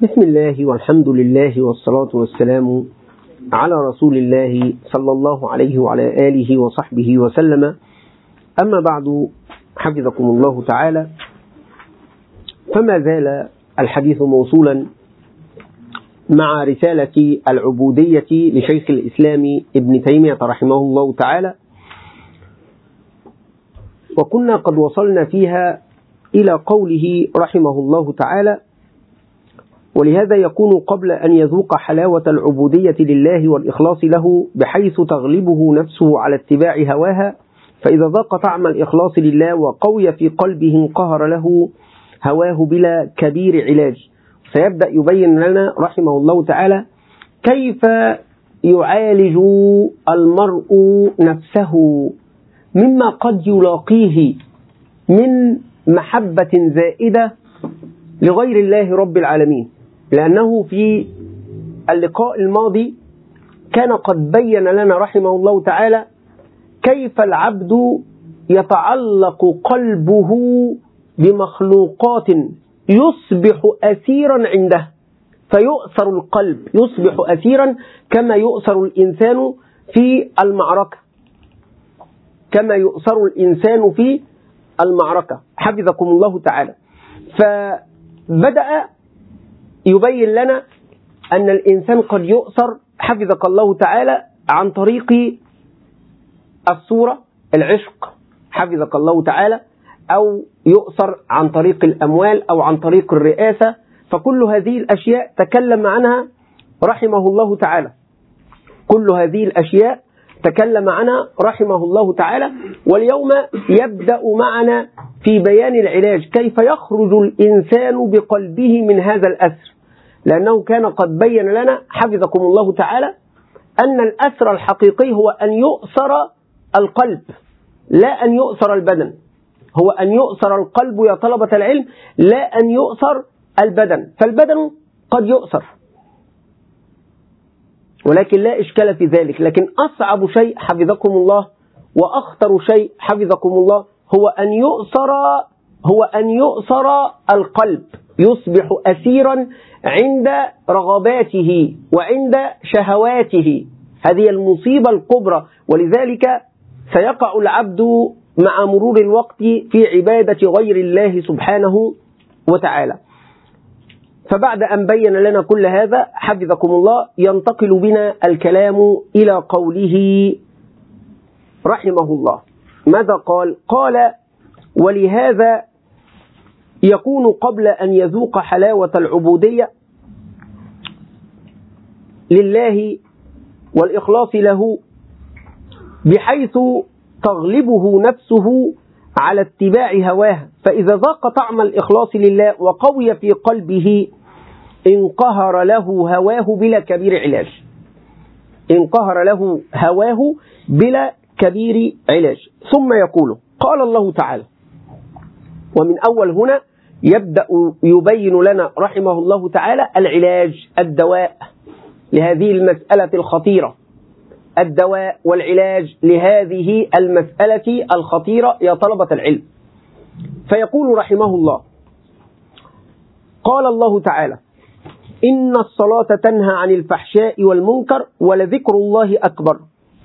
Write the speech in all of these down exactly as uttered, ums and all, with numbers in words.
بسم الله والحمد لله والصلاة والسلام على رسول الله صلى الله عليه وعلى آله وصحبه وسلم. أما بعد، حفظكم الله تعالى، فما زال الحديث موصولا مع رسالة العبودية لشيخ الإسلام ابن تيمية رحمه الله تعالى، وكنا قد وصلنا فيها إلى قوله رحمه الله تعالى: ولهذا يكون قبل أن يذوق حلاوة العبودية لله والإخلاص له بحيث تغلبه نفسه على اتباع هواها، فإذا ذاق طعم الإخلاص لله وقوي في قلبه انقهر له هواه بلا كبير علاج. سيبدأ يبين لنا رحمه الله تعالى كيف يعالج المرء نفسه مما قد يلاقيه من محبة زائدة لغير الله رب العالمين، لأنه في اللقاء الماضي كان قد بين لنا رحمه الله تعالى كيف العبد يتعلق قلبه بمخلوقات يصبح أسيرا عنده، فيؤثر القلب، يصبح أسيرا كما يؤثر الإنسان في المعركة، كما يؤثر الإنسان في المعركة حفظكم الله تعالى. فبدأ يبين لنا أن الإنسان قد يؤثر حفظك الله تعالى عن طريق الصورة، العشق حفظك الله تعالى، أو يؤثر عن طريق الأموال أو عن طريق الرئاسة. فكل هذه الأشياء تكلم عنها رحمه الله تعالى، كل هذه الأشياء تكلم عنها رحمه الله تعالى. واليوم يبدأ معنا في بيان العلاج، كيف يخرج الإنسان بقلبه من هذا الأسر، لأنه كان قد بين لنا حفظكم الله تعالى أن الأسر الحقيقي هو أن يؤثر القلب لا أن يؤثر البدن، هو أن يؤثر القلب يا طلبة العلم لا أن يؤثر البدن. فالبدن قد يؤثر ولكن لا إشكال في ذلك، لكن أصعب شيء حفظكم الله وأخطر شيء حفظكم الله هو أن يؤثر هو أن يؤثر القلب، يصبح أسيرا عند رغباته وعند شهواته. هذه المصيبة الكبرى، ولذلك سيقع العبد مع مرور الوقت في عبادة غير الله سبحانه وتعالى. فبعد أن بين لنا كل هذا حفظكم الله ينتقل بنا الكلام إلى قوله رحمه الله. ماذا قال؟ قال: ولهذا يكون قبل أن يذوق حلاوة العبودية لله والإخلاص له بحيث تغلبه نفسه على اتباع هواه، فإذا ذاق طعم الإخلاص لله وقوي في قلبه انقهر له هواه بلا كبير علاج، انقهر له هواه بلا كبير علاج. ثم يقول: قال الله تعالى، ومن أول هنا يبدأ يبين لنا رحمه الله تعالى العلاج، الدواء لهذه المسألة الخطيرة، الدواء والعلاج لهذه المسألة الخطيرة يا طلبة العلم. فيقول رحمه الله: قال الله تعالى: إن الصلاة تنهى عن الفحشاء والمنكر ولذكر الله أكبر.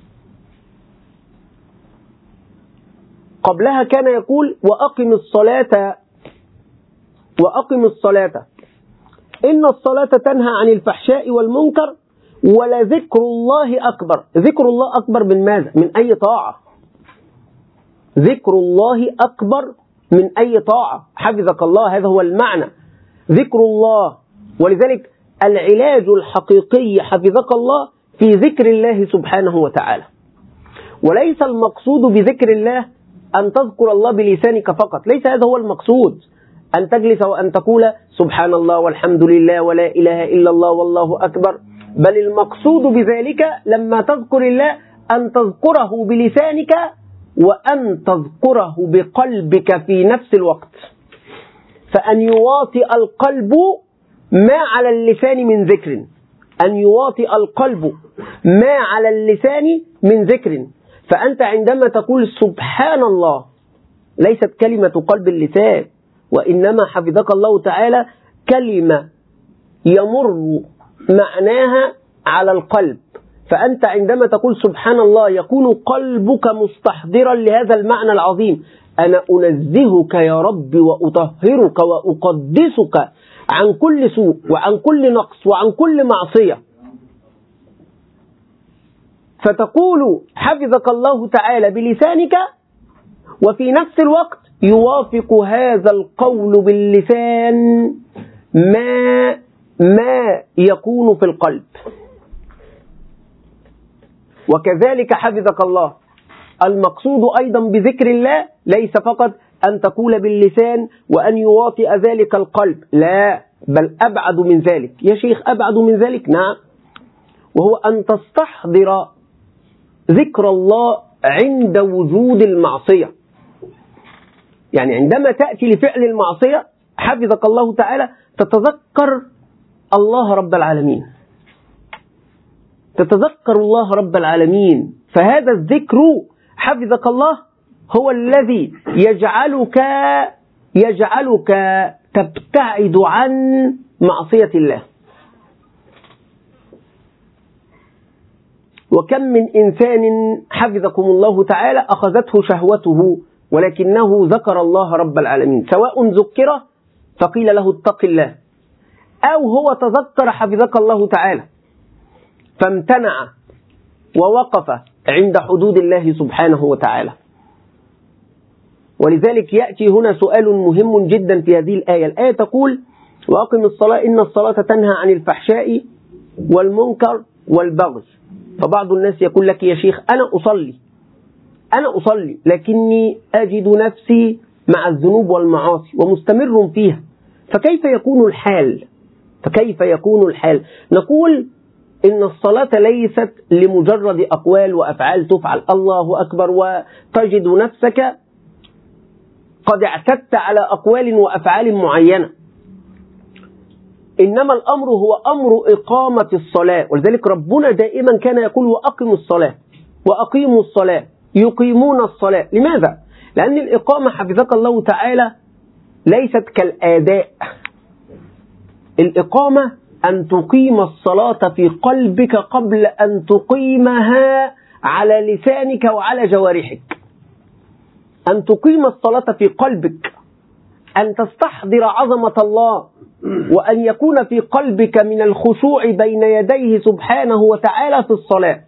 قبلها كان يقول: وأقم الصلاة وأقم الصلاة إن الصلاة تنهى عن الفحشاء والمنكر ولذكر الله أكبر. ذكر الله أكبر من ماذا؟ من أي طاعة؟ ذكر الله أكبر من أي طاعة حفظك الله، هذا هو المعنى، ذكر الله. ولذلك العلاج الحقيقي حفظك الله في ذكر الله سبحانه وتعالى، وليس المقصود بذكر الله أن تذكر الله بلسانك فقط، ليس هذا هو المقصود، أن تجلس وأن تقول سبحان الله والحمد لله ولا إله إلا الله والله أكبر، بل المقصود بذلك لما تذكر الله أن تذكره بلسانك وأن تذكره بقلبك في نفس الوقت، فأن يواطئ القلب ما على اللسان من ذكر، أن يواطئ القلب ما على اللسان من ذكر. فأنت عندما تقول سبحان الله ليست كلمة قلب اللسان، وإنما حفظك الله تعالى كلمة يمر معناها على القلب. فأنت عندما تقول سبحان الله يكون قلبك مستحضرا لهذا المعنى العظيم. أنا أنزهك يا رب وأطهرك وأقدسك عن كل سوء وعن كل نقص وعن كل معصية. فتقول حفظك الله تعالى بلسانك، وفي نفس الوقت يوافق هذا القول باللسان ما ما يكون في القلب. وكذلك حفظك الله المقصود أيضا بذكر الله ليس فقط أن تقول باللسان وأن يواطئ ذلك القلب، لا، بل أبعد من ذلك. يا شيخ أبعد من ذلك؟ نعم، وهو أن تستحضر ذكر الله عند وجود المعصية. يعني عندما تأتي لفعل المعصية حفظك الله تعالى تتذكر الله رب العالمين، تتذكر الله رب العالمين. فهذا الذكر حفظك الله هو الذي يجعلك يجعلك تبتعد عن معصية الله. وكم من إنسان حفظكم الله تعالى أخذته شهوته ولكنه ذكر الله رب العالمين، سواء ذكر فقيل له اتق الله، أو هو تذكر حفظك الله تعالى فامتنع ووقف عند حدود الله سبحانه وتعالى. ولذلك يأتي هنا سؤال مهم جدا في هذه الآية. الآية تقول وأقم الصلاة إن الصلاة تنهى عن الفحشاء والمنكر والبغي. فبعض الناس يقول لك يا شيخ أنا أصلي أنا أصلي لكني أجد نفسي مع الذنوب والمعاصي ومستمر فيها، فكيف يكون الحال؟ فكيف يكون الحال؟ نقول إن الصلاة ليست لمجرد أقوال وأفعال تفعل الله أكبر وتجد نفسك قد اعتدت على أقوال وأفعال معينة، إنما الأمر هو أمر إقامة الصلاة. ولذلك ربنا دائما كان يقول وأقموا الصلاة وأقيموا الصلاة، يقيمون الصلاة. لماذا؟ لأن الإقامة حفظك الله تعالى ليست كالآداء. الإقامة أن تقيم الصلاة في قلبك قبل أن تقيمها على لسانك وعلى جوارحك. أن تقيم الصلاة في قلبك، أن تستحضر عظمة الله، وأن يكون في قلبك من الخشوع بين يديه سبحانه وتعالى في الصلاة،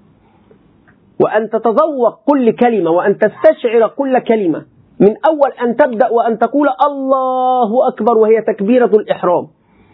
وأن تتذوق كل كلمة وأن تستشعر كل كلمة من أول أن تبدأ وأن تقول الله أكبر وهي تكبيرة الإحرام.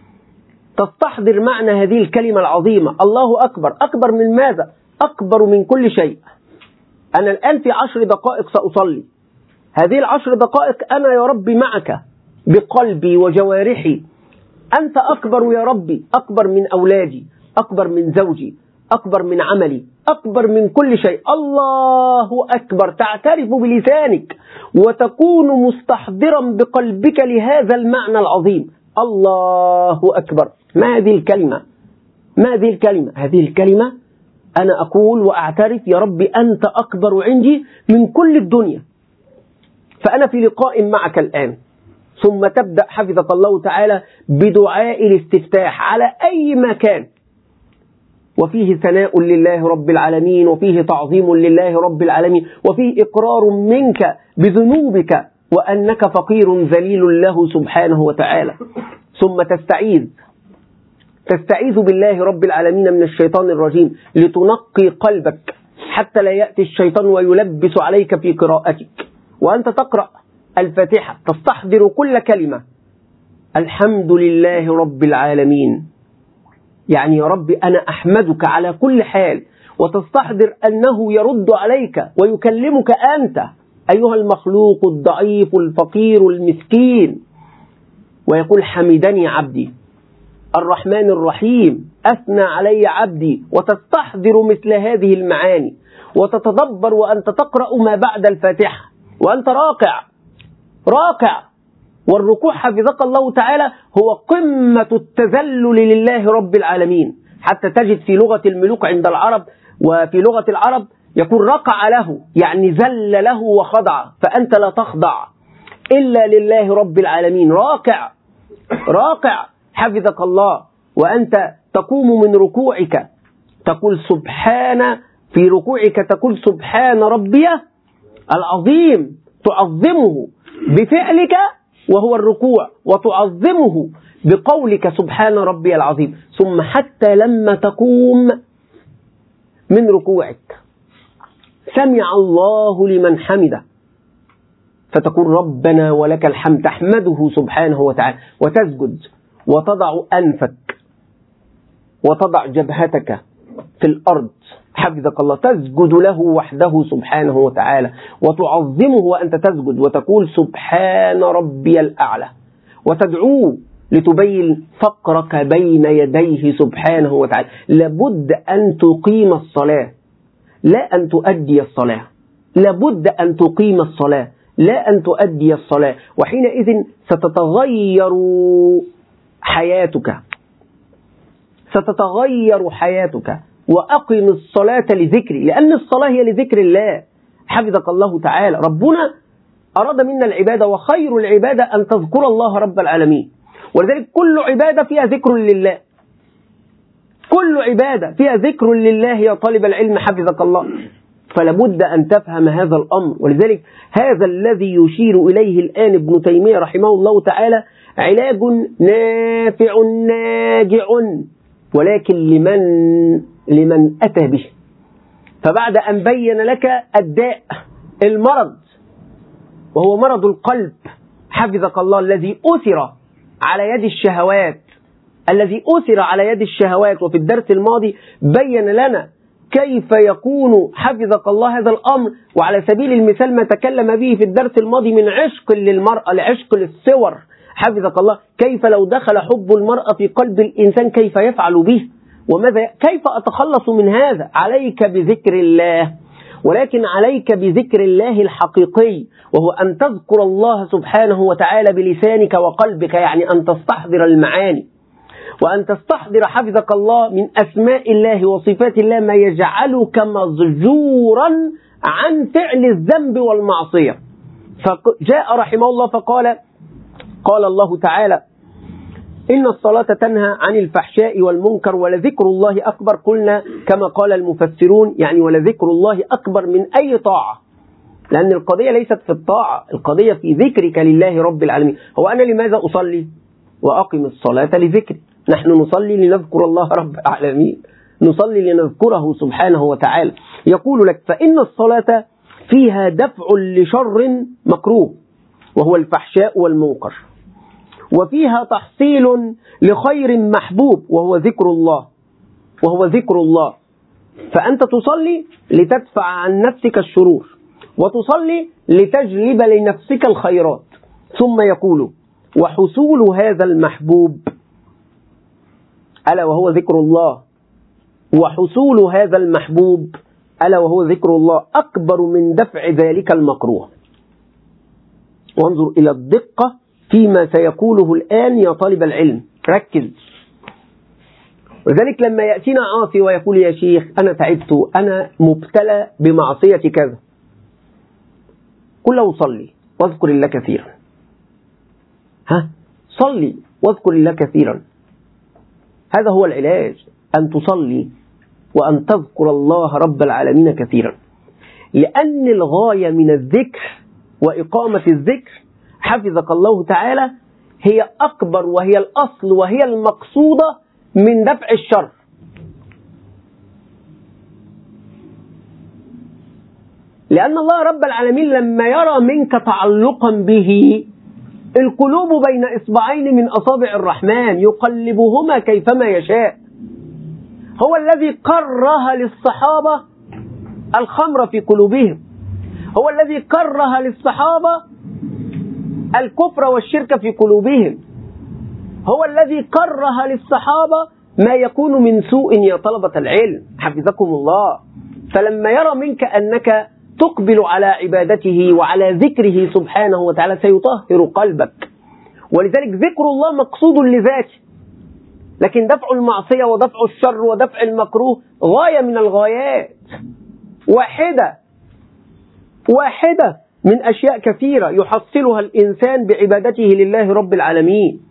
تستحضر معنى هذه الكلمة العظيمة الله أكبر. أكبر من ماذا؟ أكبر من كل شيء. أنا الآن في عشر دقائق سأصلي، هذه العشر دقائق أنا يا ربي معك بقلبي وجوارحي. أنت أكبر يا ربي، أكبر من أولادي، أكبر من زوجي، أكبر من عملي، أكبر من كل شيء. الله أكبر، تعترف بلسانك وتكون مستحضرا بقلبك لهذا المعنى العظيم. الله أكبر. ما هذه الكلمة؟ ما هذه الكلمة؟ هذه الكلمة أنا أقول وأعترف يا ربي أنت أكبر عندي من كل الدنيا، فأنا في لقاء معك الآن. ثم تبدأ حفظك الله تعالى بدعاء الاستفتاح على أي مكان، وفيه ثناء لله رب العالمين، وفيه تعظيم لله رب العالمين، وفيه إقرار منك بذنوبك وأنك فقير ذليل له سبحانه وتعالى. ثم تستعيذ تستعيذ بالله رب العالمين من الشيطان الرجيم لتنقي قلبك حتى لا يأتي الشيطان ويلبس عليك في قراءتك. وأنت تقرأ الفاتحة تستحضر كل كلمة الحمد لله رب العالمين، يعني يا رب أنا أحمدك على كل حال، وتستحضر أنه يرد عليك ويكلمك أنت أيها المخلوق الضعيف الفقير المسكين، ويقول حمدني عبدي الرحمن الرحيم أثنى علي عبدي. وتستحضر مثل هذه المعاني وتتدبر وأنت تقرأ ما بعد الفاتحة وأنت راكع راكع والركوع حفظك الله تعالى هو قمة التذلل لله رب العالمين. حتى تجد في لغة الملوك عند العرب وفي لغة العرب يقول ركع له، يعني ذل له وخضع، فأنت لا تخضع إلا لله رب العالمين. راكع راكع حفظك الله. وأنت تقوم من ركوعك تقول سبحان، في ركوعك تقول سبحان ربي العظيم، تعظمه بفعلك وهو الركوع، وتعظمه بقولك سبحان ربي العظيم. ثم حتى لما تقوم من ركوعك سمع الله لمن حمده، فتقول ربنا ولك الحمد، تحمده سبحانه وتعالى، وتسجد وتضع أنفك وتضع جبهتك في الأرض حفظك الله، تسجد له وحده سبحانه وتعالى، وتعظمه وأنت تسجد، وتقول سبحان ربي الأعلى، وتدعوه لتبين فقرك بين يديه سبحانه وتعالى. لابد أن تقيم الصلاة لا أن تؤدي الصلاة، لابد أن تقيم الصلاة لا أن تؤدي الصلاة، وحينئذ ستتغير حياتك، ستتغير حياتك. وأقم الصلاة لذكري، لأن الصلاة هي لذكر الله حفظك الله تعالى. ربنا أراد منا العبادة، وخير العبادة أن تذكر الله رب العالمين، ولذلك كل عبادة فيها ذكر لله، كل عبادة فيها ذكر لله يا طالب العلم حفظك الله. فلابد أن تفهم هذا الأمر، ولذلك هذا الذي يشير إليه الآن ابن تيمية رحمه الله تعالى علاج نافع ناجع، ولكن لمن لمن أتى به. فبعد أن بين لك الداء المرض وهو مرض القلب حفظك الله، الذي أثر على يد الشهوات، الذي أثر على يد الشهوات، وفي الدرس الماضي بين لنا كيف يكون حفظك الله هذا الأمر، وعلى سبيل المثال ما تكلم به في الدرس الماضي من عشق للمرأة لعشق للصور حفظك الله، كيف لو دخل حب المرأة في قلب الإنسان كيف يفعل به، وماذا كيف أتخلص من هذا. عليك بذكر الله، ولكن عليك بذكر الله الحقيقي، وهو أن تذكر الله سبحانه وتعالى بلسانك وقلبك، يعني أن تستحضر المعاني، وأن تستحضر حفظك الله من أسماء الله وصفات الله ما يجعلك مزجورا عن فعل الذنب والمعصية. فجاء رحمه الله فقال قال الله تعالى إن الصلاة تنهى عن الفحشاء والمنكر ولذكر الله أكبر. قلنا كما قال المفسرون يعني ولذكر الله أكبر من أي طاعة، لأن القضية ليست في الطاعة، القضية في ذكرك لله رب العالمين. هو أنا لماذا أصلي؟ وأقم الصلاة لذكري. نحن نصلي لنذكر الله رب العالمين، نصلي لنذكره سبحانه وتعالى. يقول لك فإن الصلاة فيها دفع لشر مكروه وهو الفحشاء والمنكر، وفيها تحصيل لخير محبوب وهو ذكر الله وهو ذكر الله. فأنت تصلي لتدفع عن نفسك الشرور، وتصلي لتجلب لنفسك الخيرات. ثم يقول وحصول هذا المحبوب ألا وهو ذكر الله، وحصول هذا المحبوب ألا وهو ذكر الله أكبر من دفع ذلك المكروه. وانظر إلى الدقة فيما سيقوله الآن يا طالب العلم، ركز. وذلك لما يأتينا عاصي ويقول يا شيخ أنا تعبت، أنا مبتلى بمعصية كذا، قل له صلي واذكر الله كثيرا. ها صلي واذكر الله كثيرا، هذا هو العلاج، أن تصلي وأن تذكر الله رب العالمين كثيرا. لأن الغاية من الذكر وإقامة الذكر حفظك الله تعالى هي أكبر وهي الأصل وهي المقصودة من دفع الشر. لأن الله رب العالمين لما يرى منك تعلقا به، القلوب بين إصبعين من أصابع الرحمن يقلبهما كيفما يشاء. هو الذي كره للصحابة الخمر في قلوبهم، هو الذي كره للصحابة الكفر والشرك في قلوبهم، هو الذي كره للصحابة ما يكون من سوء يا طلبة العلم حفظكم الله. فلما يرى منك أنك تقبل على عبادته وعلى ذكره سبحانه وتعالى سيطهر قلبك. ولذلك ذكر الله مقصود لذاته، لكن دفع المعصية ودفع الشر ودفع المكروه غاية من الغايات، واحدة واحدة من أشياء كثيرة يحصلها الإنسان بعبادته لله رب العالمين.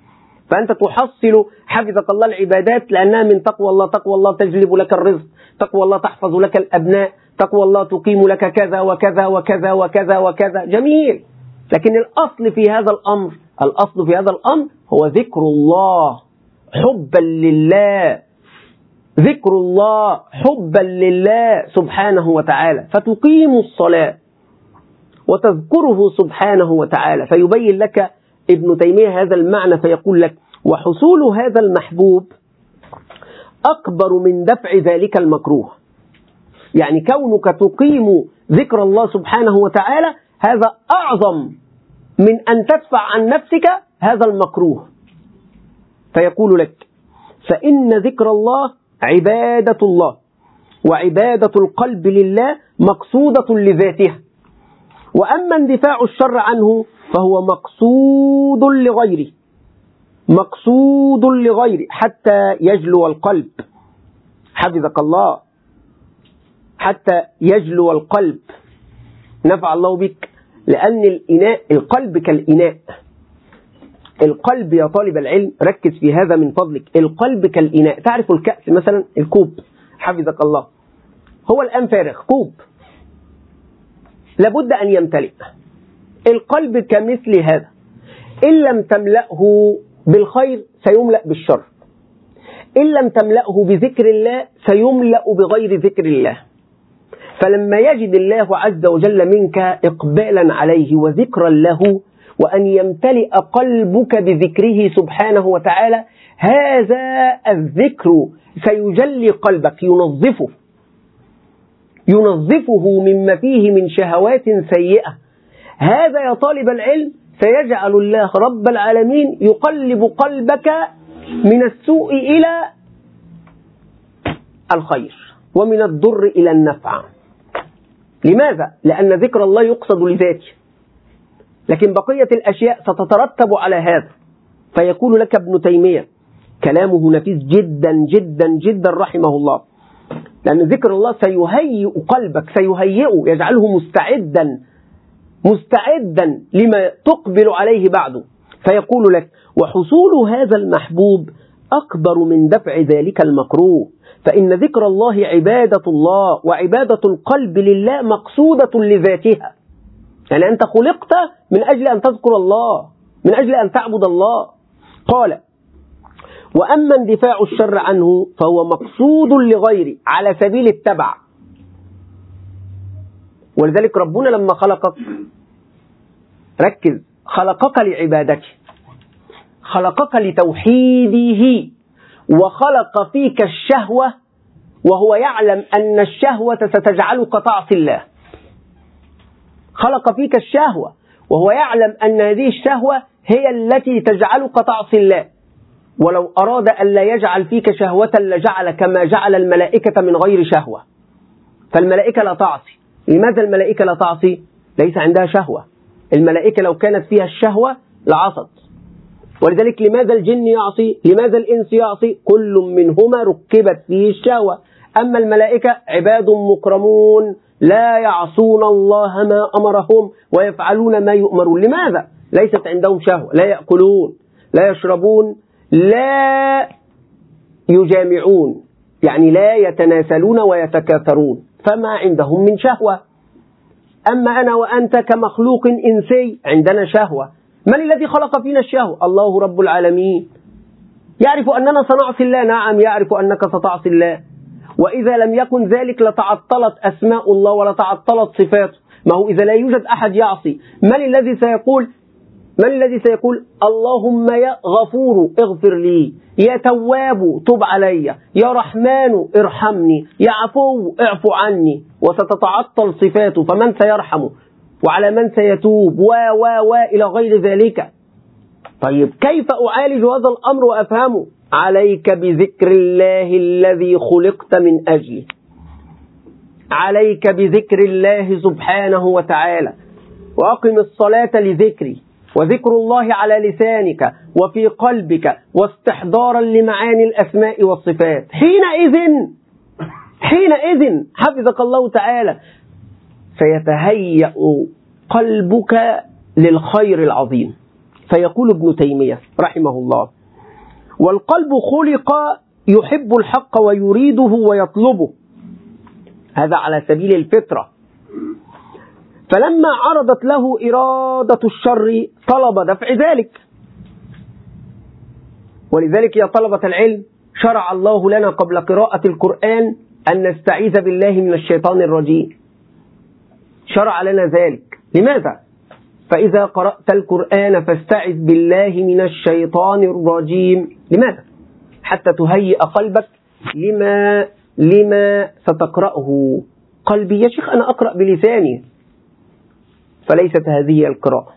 فأنت تحصل حفظك الله العبادات لأنها من تقوى الله. تقوى الله تجلب لك الرزق، تقوى الله تحفظ لك الأبناء، تقوى الله تقيم لك كذا وكذا وكذا وكذا وكذا. جميل. لكن الأصل في هذا الأمر، الأصل في هذا الأمر هو ذكر الله حبا لله، ذكر الله حبا لله سبحانه وتعالى، فتقيم الصلاة وتذكره سبحانه وتعالى. فيبين لك ابن تيمية هذا المعنى فيقول لك: وحصول هذا المحبوب أكبر من دفع ذلك المكروه. يعني كونك تقيم ذكر الله سبحانه وتعالى هذا أعظم من أن تدفع عن نفسك هذا المكروه. فيقول لك: فإن ذكر الله عبادة الله، وعبادة القلب لله مقصودة لذاتها، وأما اندفاع الشر عنه فهو مقصود لغيره، مقصود لغيره حتى يجلو القلب. حفظك الله. حتى يجلو القلب، نفع الله بك. لأن الإناء، القلب كالإناء. القلب يا طالب العلم ركز في هذا من فضلك، القلب كالإناء. تعرف الكأس مثلا، الكوب، حفظك الله، هو الآن فارغ، كوب لابد أن يمتلئ. القلب كمثل هذا، إن لم تملأه بالخير سيملأ بالشر، إن لم تملأه بذكر الله سيملأ بغير ذكر الله. فلما يجد الله عز وجل منك إقبالا عليه وذكرا له، وأن يمتلئ قلبك بذكره سبحانه وتعالى، هذا الذكر سيجلي قلبك، ينظفه ينظفه مما فيه من شهوات سيئة. هذا يا طالب العلم سيجعل الله رب العالمين يقلب قلبك من السوء إلى الخير، ومن الضر إلى النفع. لماذا؟ لأن ذكر الله يقصد لذاته، لكن بقية الأشياء ستترتب على هذا. فيقول لك ابن تيمية كلامه نفيس جدا جدا جدا رحمه الله، لأن ذكر الله سيهيئ قلبك، سيهيئه، يجعله مستعدا مستعدا لما تقبل عليه بعده. فيقول لك: وحصول هذا المحبوب أكبر من دفع ذلك المكروه، فإن ذكر الله عبادة الله، وعبادة القلب لله مقصودة لذاتها. يعني أنت خلقت من أجل أن تذكر الله، من أجل أن تعبد الله. قال: وأما اندفاع الشر عنه فهو مقصود لغيره على سبيل التبع. ولذلك ربنا لما خلقك، ركز، خلقك لعبادته، خلقك لتوحيده، وخلق فيك الشهوة وهو يعلم أن الشهوة ستجعلك تعصي الله. خلق فيك الشهوة وهو يعلم أن هذه الشهوة هي التي تجعلك تعصي الله. ولو أراد أن لا يجعل فيك شهوة لجعل كما جعل الملائكة من غير شهوة. فالملائكة لا تعصي. لماذا الملائكة لا تعصي؟ ليس عندها شهوة. الملائكة لو كانت فيها الشهوة لعصت. ولذلك لماذا الجن يعصي؟ لماذا الإنس يعصي؟ كل منهما ركبت فيه الشهوة. أما الملائكة عباد مكرمون لا يعصون الله ما أمرهم ويفعلون ما يؤمرون. لماذا؟ ليست عندهم شهوة، لا يأكلون، لا يشربون، لا يجامعون، يعني لا يتناسلون ويتكاثرون، فما عندهم من شهوة. أما أنا وأنت كمخلوق إنسي عندنا شهوة. من الذي خلق فينا الشهوة؟ الله رب العالمين. يعرف أننا سنعصي الله، نعم يعرف أنك ستعصي الله. وإذا لم يكن ذلك لتعطلت أسماء الله ولتعطلت صفاته. ما هو إذا لا يوجد أحد يعصي، من الذي سيقول من الذي سيقول اللهم يا غفور اغفر لي، يا تواب تب علي، يا رحمن ارحمني، يا عفو اعفو عني؟ وستتعطل صفاته، فمن سيرحمه وعلى من سيتوب و و و إلى غير ذلك. طيب كيف أعالج هذا الأمر وأفهمه؟ عليك بذكر الله الذي خلقت من أجله، عليك بذكر الله سبحانه وتعالى. وأقم الصلاة لذكري، وذكر الله على لسانك وفي قلبك، واستحضارا لمعاني الأسماء والصفات. حينئذ حينئذ حفظك الله تعالى سيتهيأ قلبك للخير العظيم. فيقول ابن تيمية رحمه الله: والقلب خلق يحب الحق ويريده ويطلبه، هذا على سبيل الفطرة. فلما عرضت له إرادة الشر طلب دفع ذلك. ولذلك يا طلبة العلم شرع الله لنا قبل قراءة القرآن أن نستعيذ بالله من الشيطان الرجيم، شرع لنا ذلك. لماذا؟ فإذا قرأت القرآن فاستعذ بالله من الشيطان الرجيم. لماذا؟ حتى تهيئ قلبك لما لما ستقرأه. قلبي يا شيخ أنا أقرأ بلساني، فليست هذه القراءة.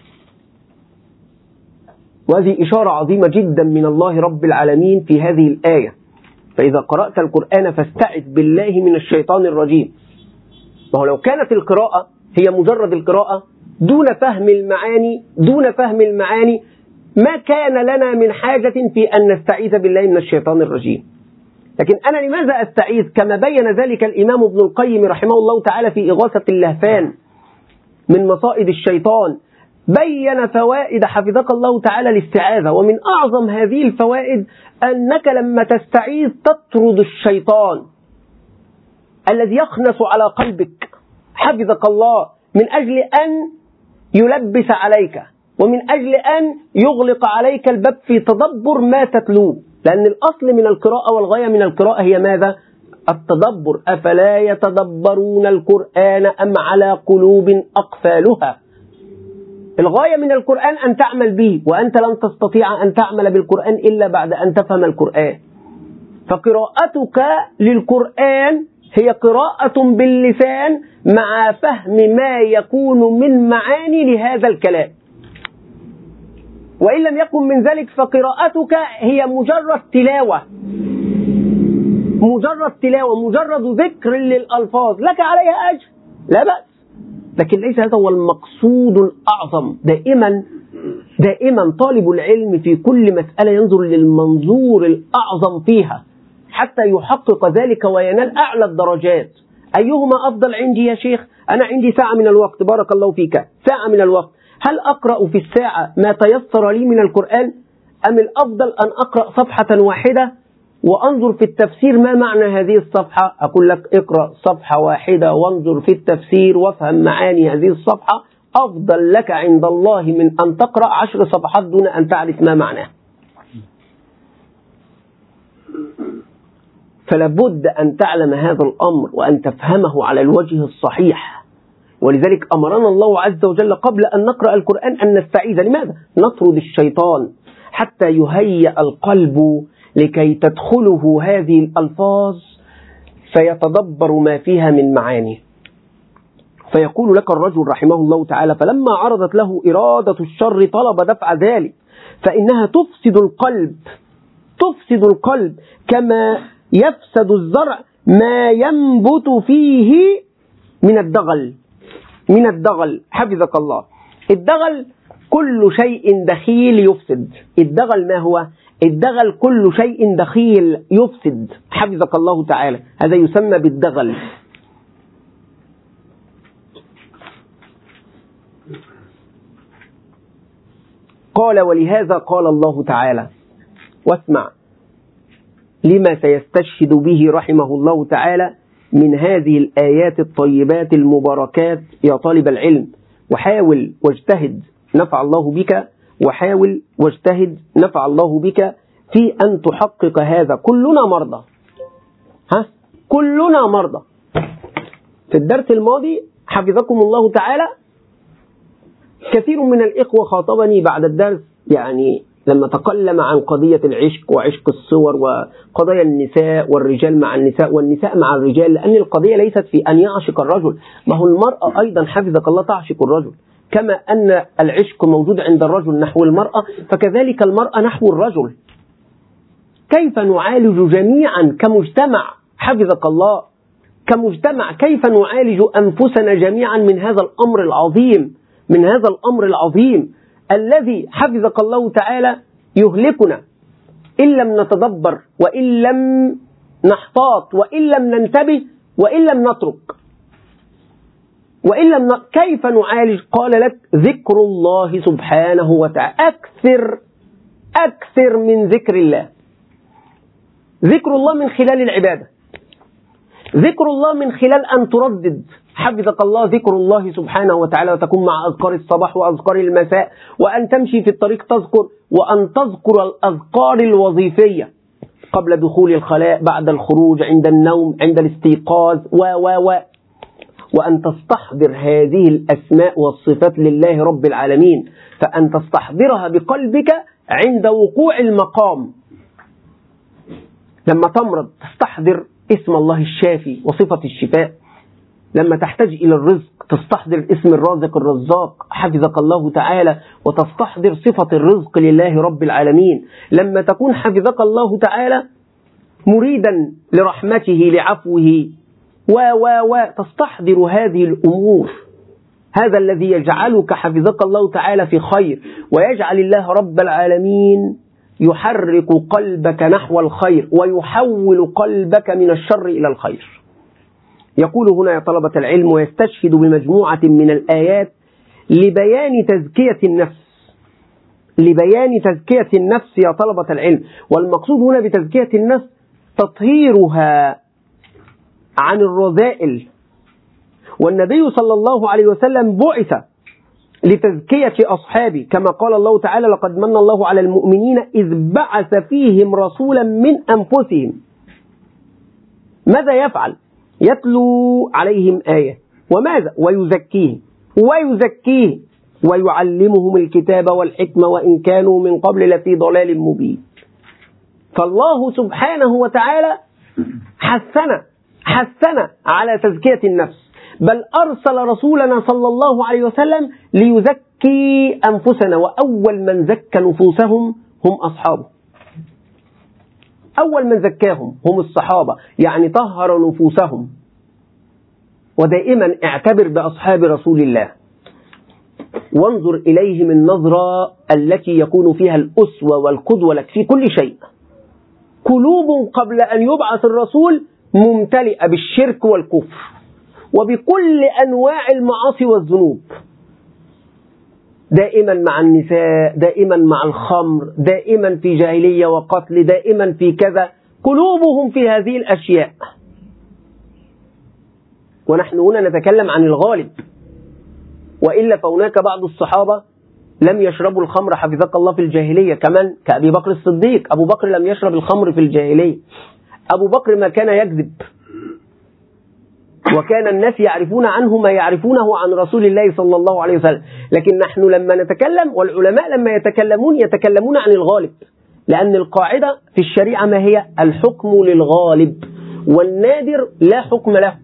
وهذه إشارة عظيمة جدا من الله رب العالمين في هذه الآية. فإذا قرأت القرآن فاستعذ بالله من الشيطان الرجيم. وهو لو كانت القراءة هي مجرد القراءة دون فهم المعاني دون فهم المعاني ما كان لنا من حاجة في أن نستعيذ بالله من الشيطان الرجيم. لكن أنا لماذا أستعيذ؟ كما بين ذلك الإمام ابن القيم رحمه الله تعالى في إغاثة اللهفان من مصائد الشيطان، بين فوائد حفظك الله تعالى الاستعاذة. ومن أعظم هذه الفوائد أنك لما تستعيذ تطرد الشيطان الذي يخنس على قلبك حفظك الله، من أجل أن يلبس عليك ومن أجل أن يغلق عليك الباب في تدبر ما تتلوه. لأن الأصل من القراءة والغاية من القراءة هي ماذا؟ التدبر. أفلا يتدبرون القرآن أم على قلوب أقفالها. الغاية من القرآن أن تعمل به، وأنت لن تستطيع أن تعمل بالقرآن إلا بعد أن تفهم القرآن. فقراءتك للقرآن هي قراءة باللسان مع فهم ما يكون من معاني لهذا الكلام. وإن لم يكن من ذلك فقراءتك هي مجرد تلاوة مجرد تلاوة مجرد ذكر للألفاظ، لك عليها أجر لا بأس، لكن ليس هذا هو المقصود الأعظم. دائما دائما طالب العلم في كل مسألة ينظر للمنظور الأعظم فيها حتى يحقق ذلك وينال أعلى الدرجات. أيهما أفضل عندي يا شيخ؟ أنا عندي ساعة من الوقت، بارك الله فيك، ساعة من الوقت، هل أقرأ في الساعة ما تيسر لي من القرآن، أم الأفضل أن أقرأ صفحة واحدة وأنظر في التفسير ما معنى هذه الصفحة؟ أقول لك اقرأ صفحة واحدة وانظر في التفسير وافهم معاني هذه الصفحة، أفضل لك عند الله من أن تقرأ عشر صفحات دون أن تعرف ما معناه. فلابد أن تعلم هذا الأمر وأن تفهمه على الوجه الصحيح. ولذلك أمرنا الله عز وجل قبل أن نقرأ القرآن أن نستعيذ. لماذا؟ نطرد الشيطان حتى يهيأ القلب لكي تدخله هذه الألفاظ فيتدبر ما فيها من معاني. فيقول لك الرجل رحمه الله تعالى: فلما عرضت له إرادة الشر طلب دفع ذلك، فإنها تفسد القلب تفسد القلب كما يفسد الزرع ما ينبت فيه من الدغل من الدغل حفظك الله. الدغل كل شيء دخيل يفسد. الدغل ما هو؟ الدغل كل شيء دخيل يفسد حفظك الله تعالى، هذا يسمى بالدغل. قال: ولهذا قال الله تعالى، واسمع لما سيستشهد به رحمه الله تعالى من هذه الآيات الطيبات المباركات يا طالب العلم، وحاول واجتهد نفع الله بك، وحاول واجتهد نفع الله بك في أن تحقق هذا. كلنا مرضى، ها كلنا مرضى. في الدرس الماضي حفظكم الله تعالى كثير من الإخوة خاطبني بعد الدرس، يعني لما تكلم عن قضية العشق وعشق الصور وقضايا النساء والرجال مع النساء والنساء مع الرجال، لأن القضية ليست في أن يعشق الرجل، ما هو المرأة أيضا حفظك الله تعشق الرجل، كما أن العشق موجود عند الرجل نحو المرأة فكذلك المرأة نحو الرجل. كيف نعالج جميعا كمجتمع حفظك الله كمجتمع كيف نعالج أنفسنا جميعا من هذا الأمر العظيم من هذا الأمر العظيم الذي حفظك الله تعالى يهلكنا إن لم نتدبر وإن لم نحتاط وإن لم ننتبه وإن لم نترك وإن لم ن... كيف نعالج؟ قال لك: ذكر الله سبحانه وتعالى. أكثر أكثر من ذكر الله. ذكر الله من خلال العبادة، ذكر الله من خلال أن تردد حفظك الله ذكر الله سبحانه وتعالى، وتكون مع أذكار الصباح وأذكار المساء، وأن تمشي في الطريق تذكر، وأن تذكر الأذكار الوظيفية قبل دخول الخلاء، بعد الخروج، عند النوم، عند الاستيقاظ، و و و وأن تستحضر هذه الأسماء والصفات لله رب العالمين، فأن تستحضرها بقلبك عند وقوع المقام. لما تمرض تستحضر اسم الله الشافي وصفة الشفاء. لما تحتاج إلى الرزق تستحضر اسم الرازق الرزاق حفظك الله تعالى، وتستحضر صفة الرزق لله رب العالمين. لما تكون حفظك الله تعالى مريدا لرحمته لعفوه و و و تستحضر هذه الأمور. هذا الذي يجعلك حفظك الله تعالى في خير، ويجعل الله رب العالمين يحرك قلبك نحو الخير، ويحول قلبك من الشر إلى الخير. يقول هنا يا طلبة العلم: ويستشهد بمجموعة من الآيات لبيان تزكية النفس. لبيان تزكية النفس يا طلبة العلم، والمقصود هنا بتزكية النفس تطهيرها عن الرذائل. والنبي صلى الله عليه وسلم بعث لتزكية أصحابه، كما قال الله تعالى: لقد من الله على المؤمنين إذ بعث فيهم رسولا من أنفسهم. ماذا يفعل؟ يتلو عليهم آية، وماذا؟ ويزكيهم ويزكيهم ويعلمهم الكتاب والحكمة وإن كانوا من قبل لفي ضلال مبين. فالله سبحانه وتعالى حثنا حثنا على تزكية النفس، بل أرسل رسولنا صلى الله عليه وسلم ليزكي أنفسنا، وأول من زكى نفوسهم هم أصحابه. أول من زكاهم هم الصحابة، يعني طهر نفوسهم. ودائما اعتبر بأصحاب رسول الله، وانظر إليهم النظرة التي يكون فيها الأسوة والقدوة لك في كل شيء. قلوب قبل أن يبعث الرسول ممتلئة بالشرك والكفر وبكل أنواع المعاصي والذنوب، دائما مع النساء، دائما مع الخمر، دائما في جاهلية وقتل، دائما في كذا، قلوبهم في هذه الأشياء. ونحن هنا نتكلم عن الغالب، وإلا فهناك بعض الصحابة لم يشربوا الخمر حفظك الله في الجاهلية، كمان كأبي بكر الصديق. أبو بكر لم يشرب الخمر في الجاهلية. أبو بكر ما كان يكذب، وكان الناس يعرفون عنه ما يعرفونه عن رسول الله صلى الله عليه وسلم. لكن نحن لما نتكلم، والعلماء لما يتكلمون يتكلمون عن الغالب، لأن القاعدة في الشريعة ما هي؟ الحكم للغالب، والنادر لا حكم له.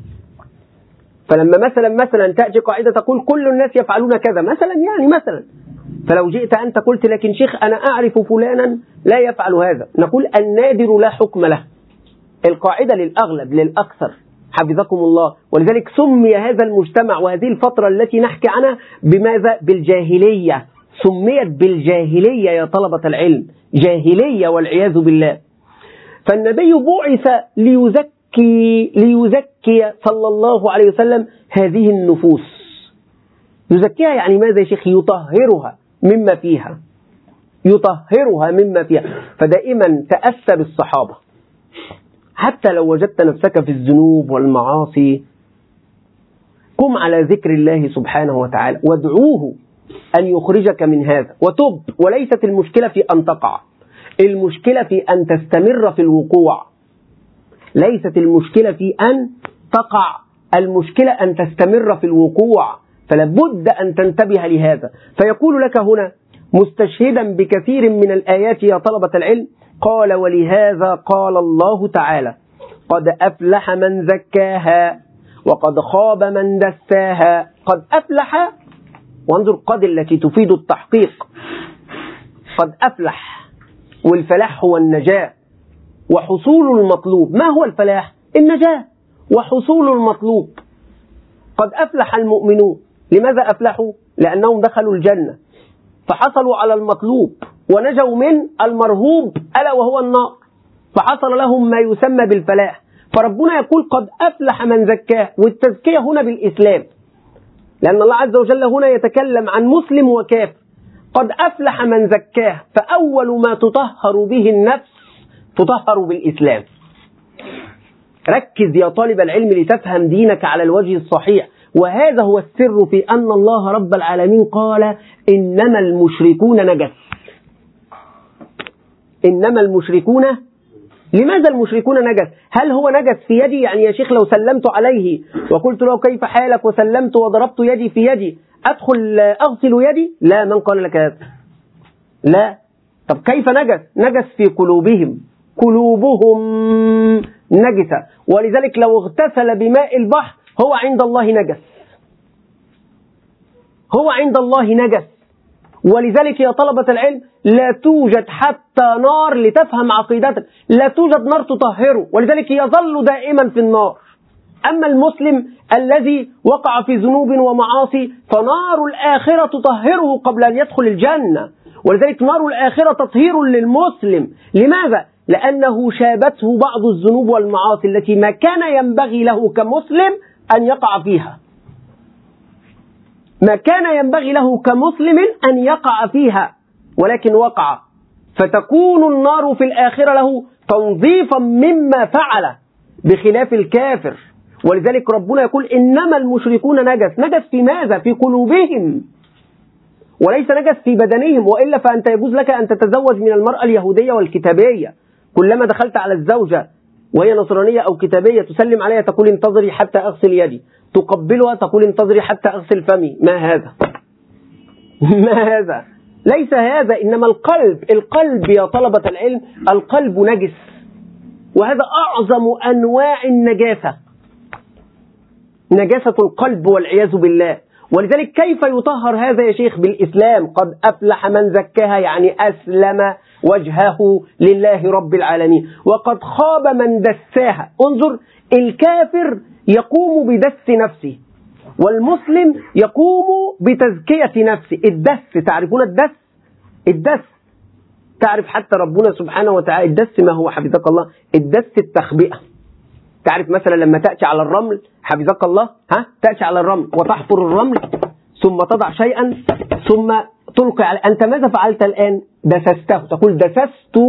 فلما مثلا مثلا تأتي قاعدة تقول كل الناس يفعلون كذا مثلا، يعني مثلا، فلو جئت أنت قلت لكن شيخ أنا أعرف فلانا لا يفعل هذا، نقول النادر لا حكم له. القاعدة للأغلب للأكثر حفظكم الله. ولذلك سمي هذا المجتمع وهذه الفترة التي نحكي عنها بماذا؟ بالجاهلية. سميت بالجاهلية يا طلبة العلم، جاهلية والعياذ بالله. فالنبي بعث ليزكي ليزكي صلى الله عليه وسلم هذه النفوس. يزكيها يعني ماذا يا شيخ؟ يطهرها مما فيها، يطهرها مما فيها. فدائما تأسى بالصحابة، حتى لو وجدت نفسك في الذنوب والمعاصي قم على ذكر الله سبحانه وتعالى وادعوه أن يخرجك من هذا وتب. وليست المشكلة في أن تقع، المشكلة في أن تستمر في الوقوع. ليست المشكلة في أن تقع، المشكلة أن تستمر في الوقوع. فلابد أن تنتبه لهذا. فيقول لك هنا مستشهدا بكثير من الآيات يا طلبة العلم، قال: ولهذا قال الله تعالى: قد أفلح من زكاها وقد خاب من دساها. قد أفلح، وانظر قد التي تفيد التحقيق. قد أفلح، والفلاح هو النجاة وحصول المطلوب. ما هو الفلاح؟ النجاة وحصول المطلوب. قد أفلح المؤمنون. لماذا أفلحوا؟ لأنهم دخلوا الجنة فحصلوا على المطلوب ونجوا من المرهوب ألا وهو النار، فحصل لهم ما يسمى بالفلاح. فربنا يقول قد أفلح من زكاه، والتزكية هنا بالإسلام، لأن الله عز وجل هنا يتكلم عن مسلم وكافر. قد أفلح من زكاه، فأول ما تطهر به النفس تطهر بالإسلام. ركز يا طالب العلم لتفهم دينك على الوجه الصحيح، وهذا هو السر في أن الله رب العالمين قال إنما المشركون نجس. إنما المشركون، لماذا المشركون نجس؟ هل هو نجس في يدي؟ يعني يا شيخ لو سلمت عليه وقلت له كيف حالك وسلمت وضربت يدي في يدي أدخل أغسل يدي؟ لا، من قال لك هذا؟ لا. طب كيف نجس؟ نجس في قلوبهم، قلوبهم نجسة، ولذلك لو اغتسل بماء البحر هو عند الله نجس، هو عند الله نجس. ولذلك يا طلبة العلم لا توجد حتى نار، لتفهم عقيدتك، لا توجد نار تطهره، ولذلك يظل دائما في النار. أما المسلم الذي وقع في ذنوب ومعاصي فنار الآخرة تطهره قبل أن يدخل الجنة. ولذلك نار الآخرة تطهير للمسلم. لماذا؟ لأنه شابته بعض الذنوب والمعاصي التي ما كان ينبغي له كمسلم أن يقع فيها، ما كان ينبغي له كمسلم أن يقع فيها، ولكن وقع، فتكون النار في الآخرة له تنظيفا مما فعل، بخلاف الكافر. ولذلك ربنا يقول إنما المشركون نجس. نجس في ماذا؟ في قلوبهم، وليس نجس في بدنهم، وإلا فأنت يجوز لك أن تتزوج من المرأة اليهودية والكتابية. كلما دخلت على الزوجة وهي نصرانية أو كتابية تسلم عليها تقول انتظري حتى أغسل يدي، تقبلها تقول انتظري حتى أغسل فمي. ما هذا؟ ما هذا؟ ليس هذا. إنما القلب، القلب يا طلبة العلم القلب نجس، وهذا أعظم أنواع النجاسة، نجاسة القلب والعياذ بالله. ولذلك كيف يطهر هذا يا شيخ؟ بالإسلام. قد أفلح من زكاها، يعني أسلم وجهه لله رب العالمين، وقد خاب من دساها. انظر، الكافر يقوم بدس نفسه، والمسلم يقوم بتزكية نفسه. الدس، تعرفون الدس؟ الدس تعرف حتى ربنا سبحانه وتعالى الدس ما هو حفظك الله؟ الدس التخبئة. تعرف مثلا لما تأتي على الرمل حفظك الله، ها تأتي على الرمل وتحفر الرمل ثم تضع شيئا ثم تلقي على، أنت ماذا فعلت الآن؟ دسسته، تقول دسست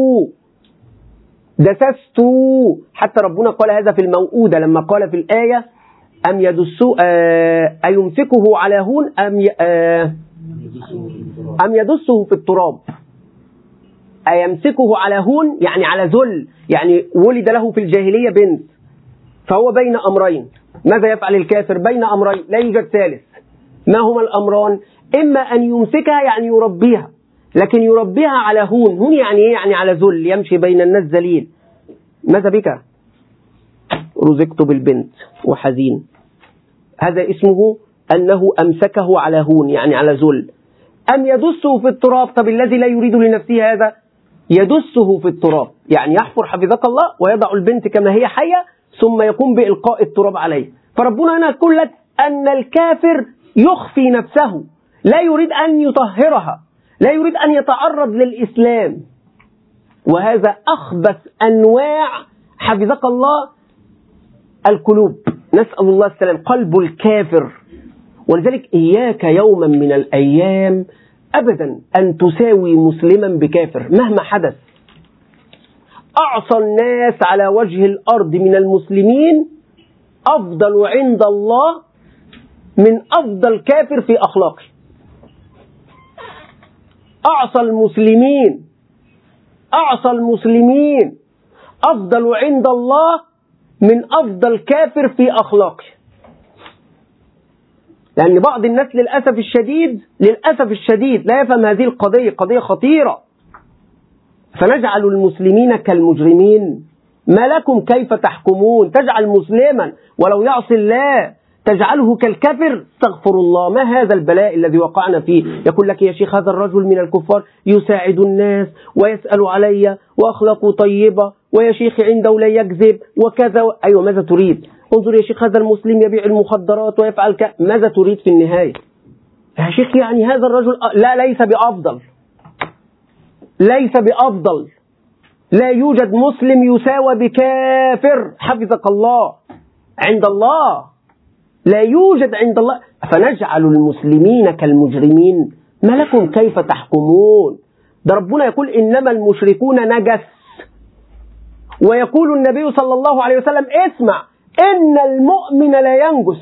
دسست. حتى ربنا قال هذا في الموؤودة لما قال في الآية أم يدسوا آه أيمسكه على هون أم آه أم يدسه في التراب. أيمسكه على هون يعني على ذل، يعني ولد له في الجاهلية بنت، فهو بين أمرين. ماذا يفعل الكافر؟ بين أمرين لا يوجد ثالث. ما هما الأمران؟ إما أن يمسكها يعني يربيها، لكن يربيها على هون. هون يعني إيه؟ يعني على ذل، يمشي بين الناس ذليل. ماذا بك؟ رزقت بالبنت وحزين. هذا اسمه أنه أمسكه على هون يعني على ذل. أم يدسه في التراب. طب الذي لا يريد لنفسه هذا يدسه في التراب، يعني يحفر حفظك الله ويضع البنت كما هي حية ثم يقوم بإلقاء التراب عليه. فربنا هنا يقول لك أن الكافر يخفي نفسه، لا يريد أن يطهرها، لا يريد أن يتعرض للإسلام. وهذا أخبث أنواع حفظك الله القلوب، نسأل الله السلام، قلب الكافر. ولذلك إياك يوما من الأيام أبدا أن تساوي مسلما بكافر مهما حدث. أعصى الناس على وجه الأرض من المسلمين أفضل عند الله من أفضل كافر في أخلاقه. أعصى المسلمين أعصى المسلمين أفضل عند الله من أفضل كافر في أخلاقه. لأن يعني بعض الناس للأسف الشديد للأسف الشديد لا يفهم هذه القضية، قضية خطيرة. فنجعل المسلمين كالمجرمين. ما لكم كيف تحكمون؟ تجعل مسلما ولو يعصي الله تجعله كالكافر؟ استغفر الله، ما هذا البلاء الذي وقعنا فيه؟ يقول لك يا شيخ هذا الرجل من الكفار يساعد الناس ويسأل علي وأخلاقه طيبة، ويا شيخ عنده لا يكذب وكذا. أيوة، ماذا تريد؟ انظر يا شيخ هذا المسلم يبيع المخدرات ويفعل ك... ماذا تريد في النهاية؟ يا شيخ يعني هذا الرجل لا، ليس بأفضل، ليس بأفضل. لا يوجد مسلم يساوى بكافر حفظك الله عند الله، لا يوجد عند الله. فنجعل المسلمين كالمجرمين، ما لكم كيف تحكمون؟ ده ربنا يقول إنما المشركون نجس، ويقول النبي صلى الله عليه وسلم اسمع إن المؤمن لا ينجس،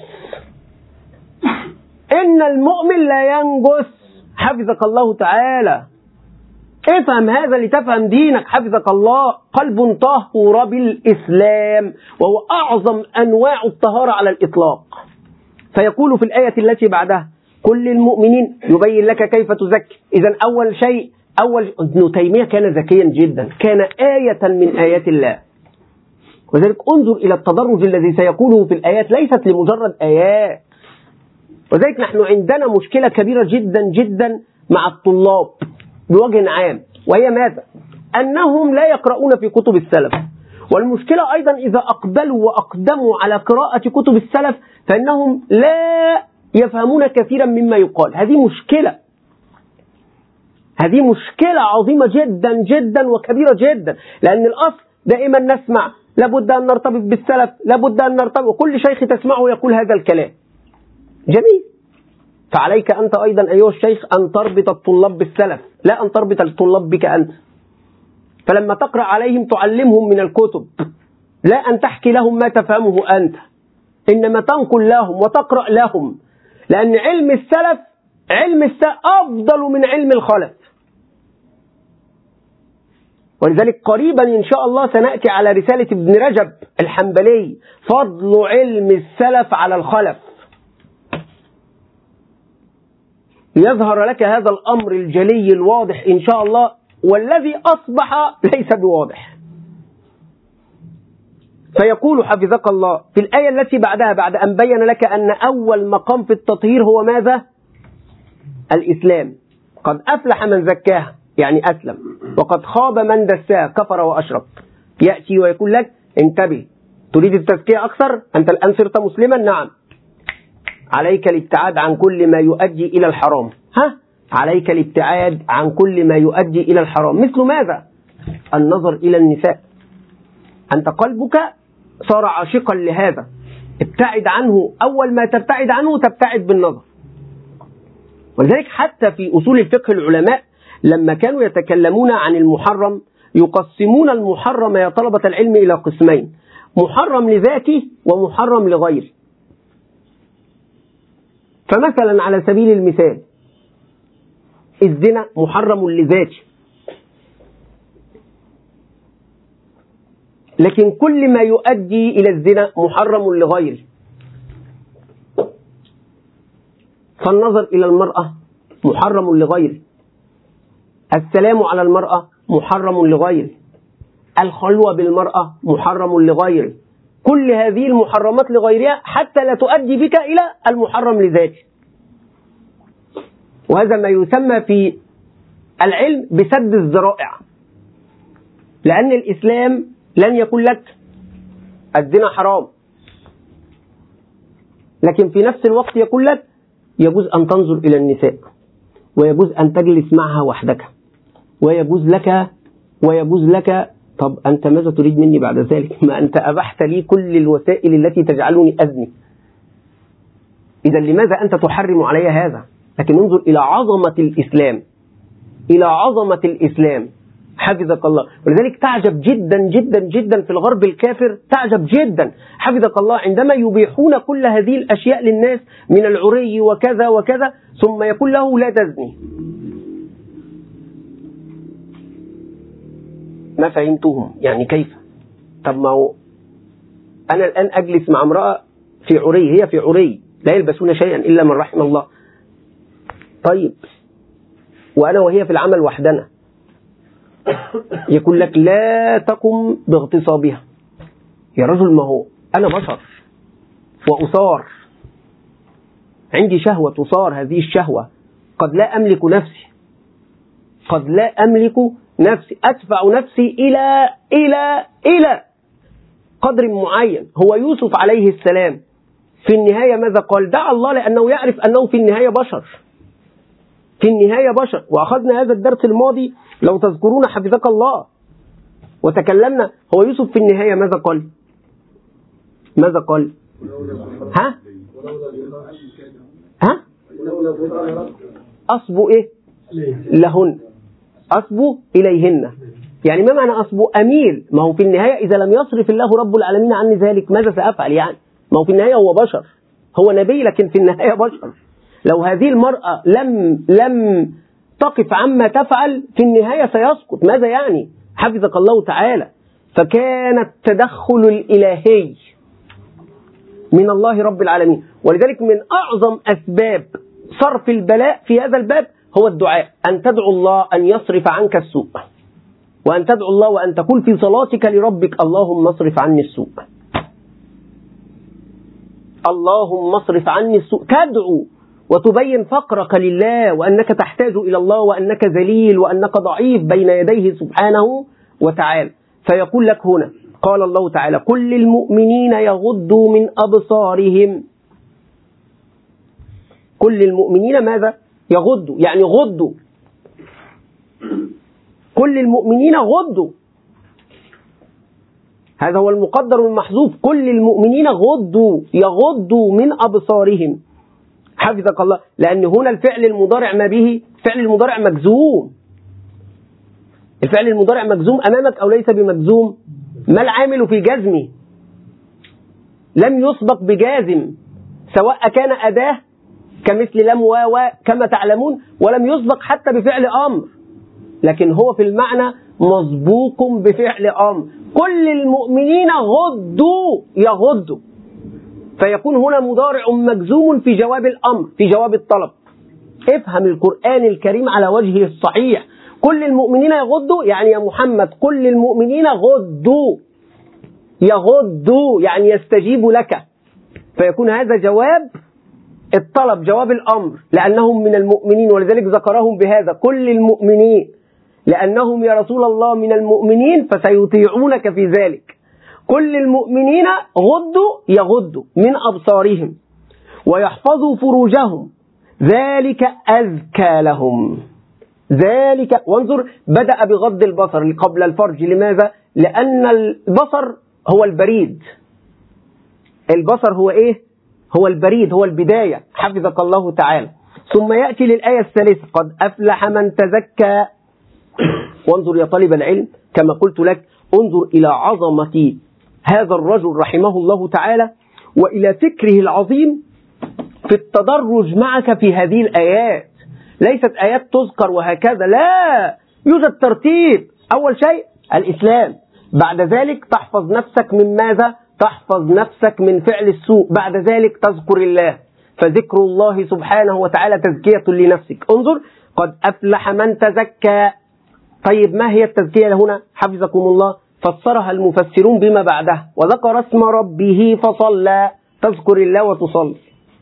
إن المؤمن لا ينجس. حفظك الله تعالى، افهم هذا لتفهم دينك حفظك الله. قلب طهور بالإسلام، وهو أعظم أنواع الطهارة على الإطلاق. فيقول في الآية التي بعدها كل المؤمنين يبين لك كيف تزكي. إذن أول شيء، أول ابن تيمية كان ذكيا جدا، كان آية من آيات الله. وذلك انظر إلى التدرج الذي سيقوله في الآيات، ليست لمجرد آيات. وذلك نحن عندنا مشكلة كبيرة جدا جدا مع الطلاب بوجه عام، وهي ماذا؟ أنهم لا يقرؤون في كتب السلف. والمشكلة أيضا إذا أقبلوا وأقدموا على قراءة كتب السلف فإنهم لا يفهمون كثيرا مما يقال. هذه مشكلة، هذه مشكلة عظيمة جدا جدا وكبيرة جدا، لأن الأصل دائما نسمع لابد أن نرتبط بالسلف، لابد أن نرتبط، وكل شيخ تسمعه يقول هذا الكلام جميل. فعليك أنت أيضا أيها الشيخ أن تربط الطلاب بالسلف، لا أن تربط الطلاب بك أنت. فلما تقرأ عليهم تعلمهم من الكتب، لا أن تحكي لهم ما تفهمه أنت، إنما تنقل لهم وتقرأ لهم، لأن علم السلف علم السلف أفضل من علم الخلف. ولذلك قريبا إن شاء الله سنأتي على رسالة ابن رجب الحنبلي فضل علم السلف على الخلف، يظهر لك هذا الأمر الجلي الواضح إن شاء الله، والذي أصبح ليس بواضح. فيقول حفظك الله في الآية التي بعدها بعد أن بين لك أن أول مقام في التطهير هو ماذا؟ الإسلام. قد أفلح من زكاها يعني أسلم، وقد خاب من دساها كفر وأشرك. يأتي ويقول لك انتبه، تريد التزكية أكثر؟ أنت الآن صرت مسلما، نعم، عليك الابتعاد عن كل ما يؤدي إلى الحرام. ها؟ عليك الابتعاد عن كل ما يؤدي إلى الحرام. مثل ماذا؟ النظر إلى النساء. أنت قلبك صار عاشقا لهذا، ابتعد عنه. أول ما تبتعد عنه تبتعد بالنظر. ولذلك حتى في أصول الفقه العلماء لما كانوا يتكلمون عن المحرم يقسمون المحرم يا طلبة العلم إلى قسمين: محرم لذاته ومحرم لغيره. فمثلا على سبيل المثال الزنا محرم لذاته، لكن كل ما يؤدي إلى الزنا محرم لغيره. فالنظر إلى المرأة محرم لغيره، السلام على المرأة محرم لغيره، الخلوة بالمرأة محرم لغيره. كل هذه المحرمات لغيرها حتى لا تؤدي بك إلى المحرم لذاته. وهذا ما يسمى في العلم بسد الذرائع، لأن الإسلام لن يقول لك الزنا حرام، لكن في نفس الوقت يقول لك يجوز أن تنظر إلى النساء، ويجوز أن تجلس معها وحدك، ويجوز لك ويجوز لك طب أنت ماذا تريد مني بعد ذلك؟ ما أنت أبحت لي كل الوسائل التي تجعلني أزني، إذا لماذا أنت تحرم علي هذا؟ لكن انظر إلى عظمة الإسلام، إلى عظمة الإسلام حفظك الله. ولذلك تعجب جدا جدا جدا في الغرب الكافر، تعجب جدا حفظك الله عندما يبيحون كل هذه الأشياء للناس من العري وكذا وكذا، ثم يقول له لا تزني. ما فهمتهم يعني كيف؟ طب ما هو أنا الآن أجلس مع امرأة في عري، هي في عري لا يلبسون شيئا إلا من رحم الله، طيب وأنا وهي في العمل وحدنا، يقول لك لا تقم باغتصابها. يا رجل ما هو أنا بشر وأصار، عندي شهوة تصار، هذه الشهوة قد لا أملك نفسي، قد لا أملك نفسي، أدفع نفسي إلى إلى إلى قدر معين. هو يوسف عليه السلام في النهاية ماذا قال؟ دعا الله لأنه يعرف أنه في النهاية بشر، في النهاية بشر. وأخذنا هذا الدرس الماضي لو تذكرون حفظك الله، وتكلمنا هو يوسف في النهاية ماذا قال؟ ماذا قال؟ ها؟ ها؟ أصبوا إيه؟ لهن أصبو إليهن. يعني ما معنى أصبو؟ أميل. ما هو في النهاية إذا لم يصرف الله رب العالمين عني ذلك ماذا سأفعل؟ يعني ما هو في النهاية هو بشر، هو نبي لكن في النهاية بشر. لو هذه المرأة لم لم تقف عما تفعل في النهاية سيسقط. ماذا يعني؟ حفظك الله تعالى. فكان التدخل الإلهي من الله رب العالمين. ولذلك من أعظم أسباب صرف البلاء في هذا الباب هو الدعاء، أن تدعو الله أن يصرف عنك السوء، وأن تدعو الله وأن تقول في صلاتك لربك اللهم اصرف عني السوء، اللهم اصرف عني السوء. تدعو وتبين فقرك لله وأنك تحتاج إلى الله وأنك ذليل وأنك ضعيف بين يديه سبحانه وتعالى. فيقول لك هنا قال الله تعالى كل المؤمنين يغضوا من أبصارهم. كل المؤمنين ماذا؟ يغضوا، يعني غضوا. كل المؤمنين غضوا، هذا هو المقدر والمحذوف. كل المؤمنين غضوا، يغضوا من أبصارهم. حفظك الله. لأن هنا الفعل المضارع ما به فعل المضارع مجزوم. الفعل المضارع مجزوم أمامك أو ليس بمجزوم؟ ما العامل في جزمه؟ لم يسبق بجازم، سواء كان أداة كمثل لم و كما تعلمون، ولم يسبق حتى بفعل أمر، لكن هو في المعنى مسبوق بفعل أمر. كل المؤمنين غضوا، يغضوا، فيكون هنا مضارع مجزوم في جواب الأمر، في جواب الطلب. افهم القرآن الكريم على وجهه الصحيح. كل المؤمنين يغضوا يعني يا محمد كل المؤمنين غضوا، يغضوا يعني يستجيب لك، فيكون هذا جواب الطلب، جواب الأمر، لأنهم من المؤمنين. ولذلك ذكرهم بهذا كل المؤمنين، لأنهم يا رسول الله من المؤمنين فسيطيعونك في ذلك. كل المؤمنين غضوا، يغضوا من أبصارهم ويحفظوا فروجهم ذلك أزكى لهم. ذلك، وانظر بدأ بغض البصر قبل الفرج. لماذا؟ لأن البصر هو البريد. البصر هو إيه؟ هو البريد، هو البداية. حفظك الله تعالى. ثم يأتي للآية الثالثة قد أفلح من تزكى. وانظر يا طالب العلم كما قلت لك، انظر إلى عظمة هذا الرجل رحمه الله تعالى وإلى فكره العظيم في التدرج معك في هذه الآيات. ليست آيات تذكر وهكذا، لا، يوجد ترتيب. أول شيء الإسلام، بعد ذلك تحفظ نفسك من ماذا؟ تحفظ نفسك من فعل السوء، بعد ذلك تذكر الله، فذكر الله سبحانه وتعالى تزكية لنفسك. انظر قد أفلح من تزكى. طيب ما هي التزكية هنا؟ حفظكم الله فسرها المفسرون بما بعدها وذكر اسم ربه فصلى، تذكر الله وتصلي.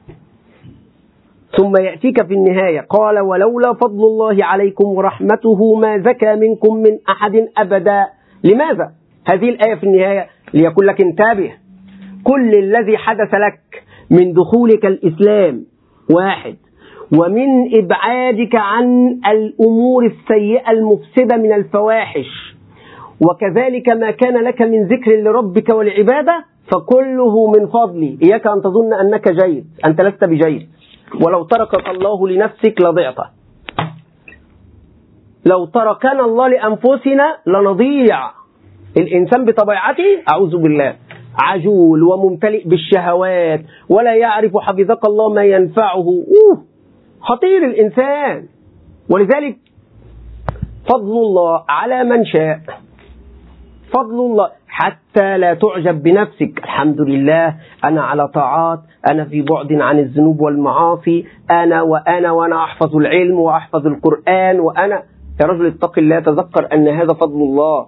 ثم يأتيك في النهاية قال ولولا فضل الله عليكم ورحمته ما زكى منكم من أحد أبدا. لماذا؟ هذه الآية في النهاية ليقول لك انتبه، كل الذي حدث لك من دخولك الإسلام واحد، ومن إبعادك عن الأمور السيئة المفسدة من الفواحش، وكذلك ما كان لك من ذكر لربك والعبادة، فكله من فضلي. إياك أن تظن أنك جيد، أنت لست بجيد، ولو تركك الله لنفسك لضعت. لو تركنا الله لأنفسنا لنضيع. الإنسان بطبيعته أعوذ بالله عجول وممتلئ بالشهوات ولا يعرف حفظك الله ما ينفعه. أوه خطير الإنسان. ولذلك فضل الله على من شاء، فضل الله حتى لا تعجب بنفسك. الحمد لله أنا على طاعات، أنا في بعد عن الذنوب والمعاصي، أنا وأنا وأنا أحفظ العلم وأحفظ القرآن وأنا. يا رجل اتق الله، تذكر أن هذا فضل الله،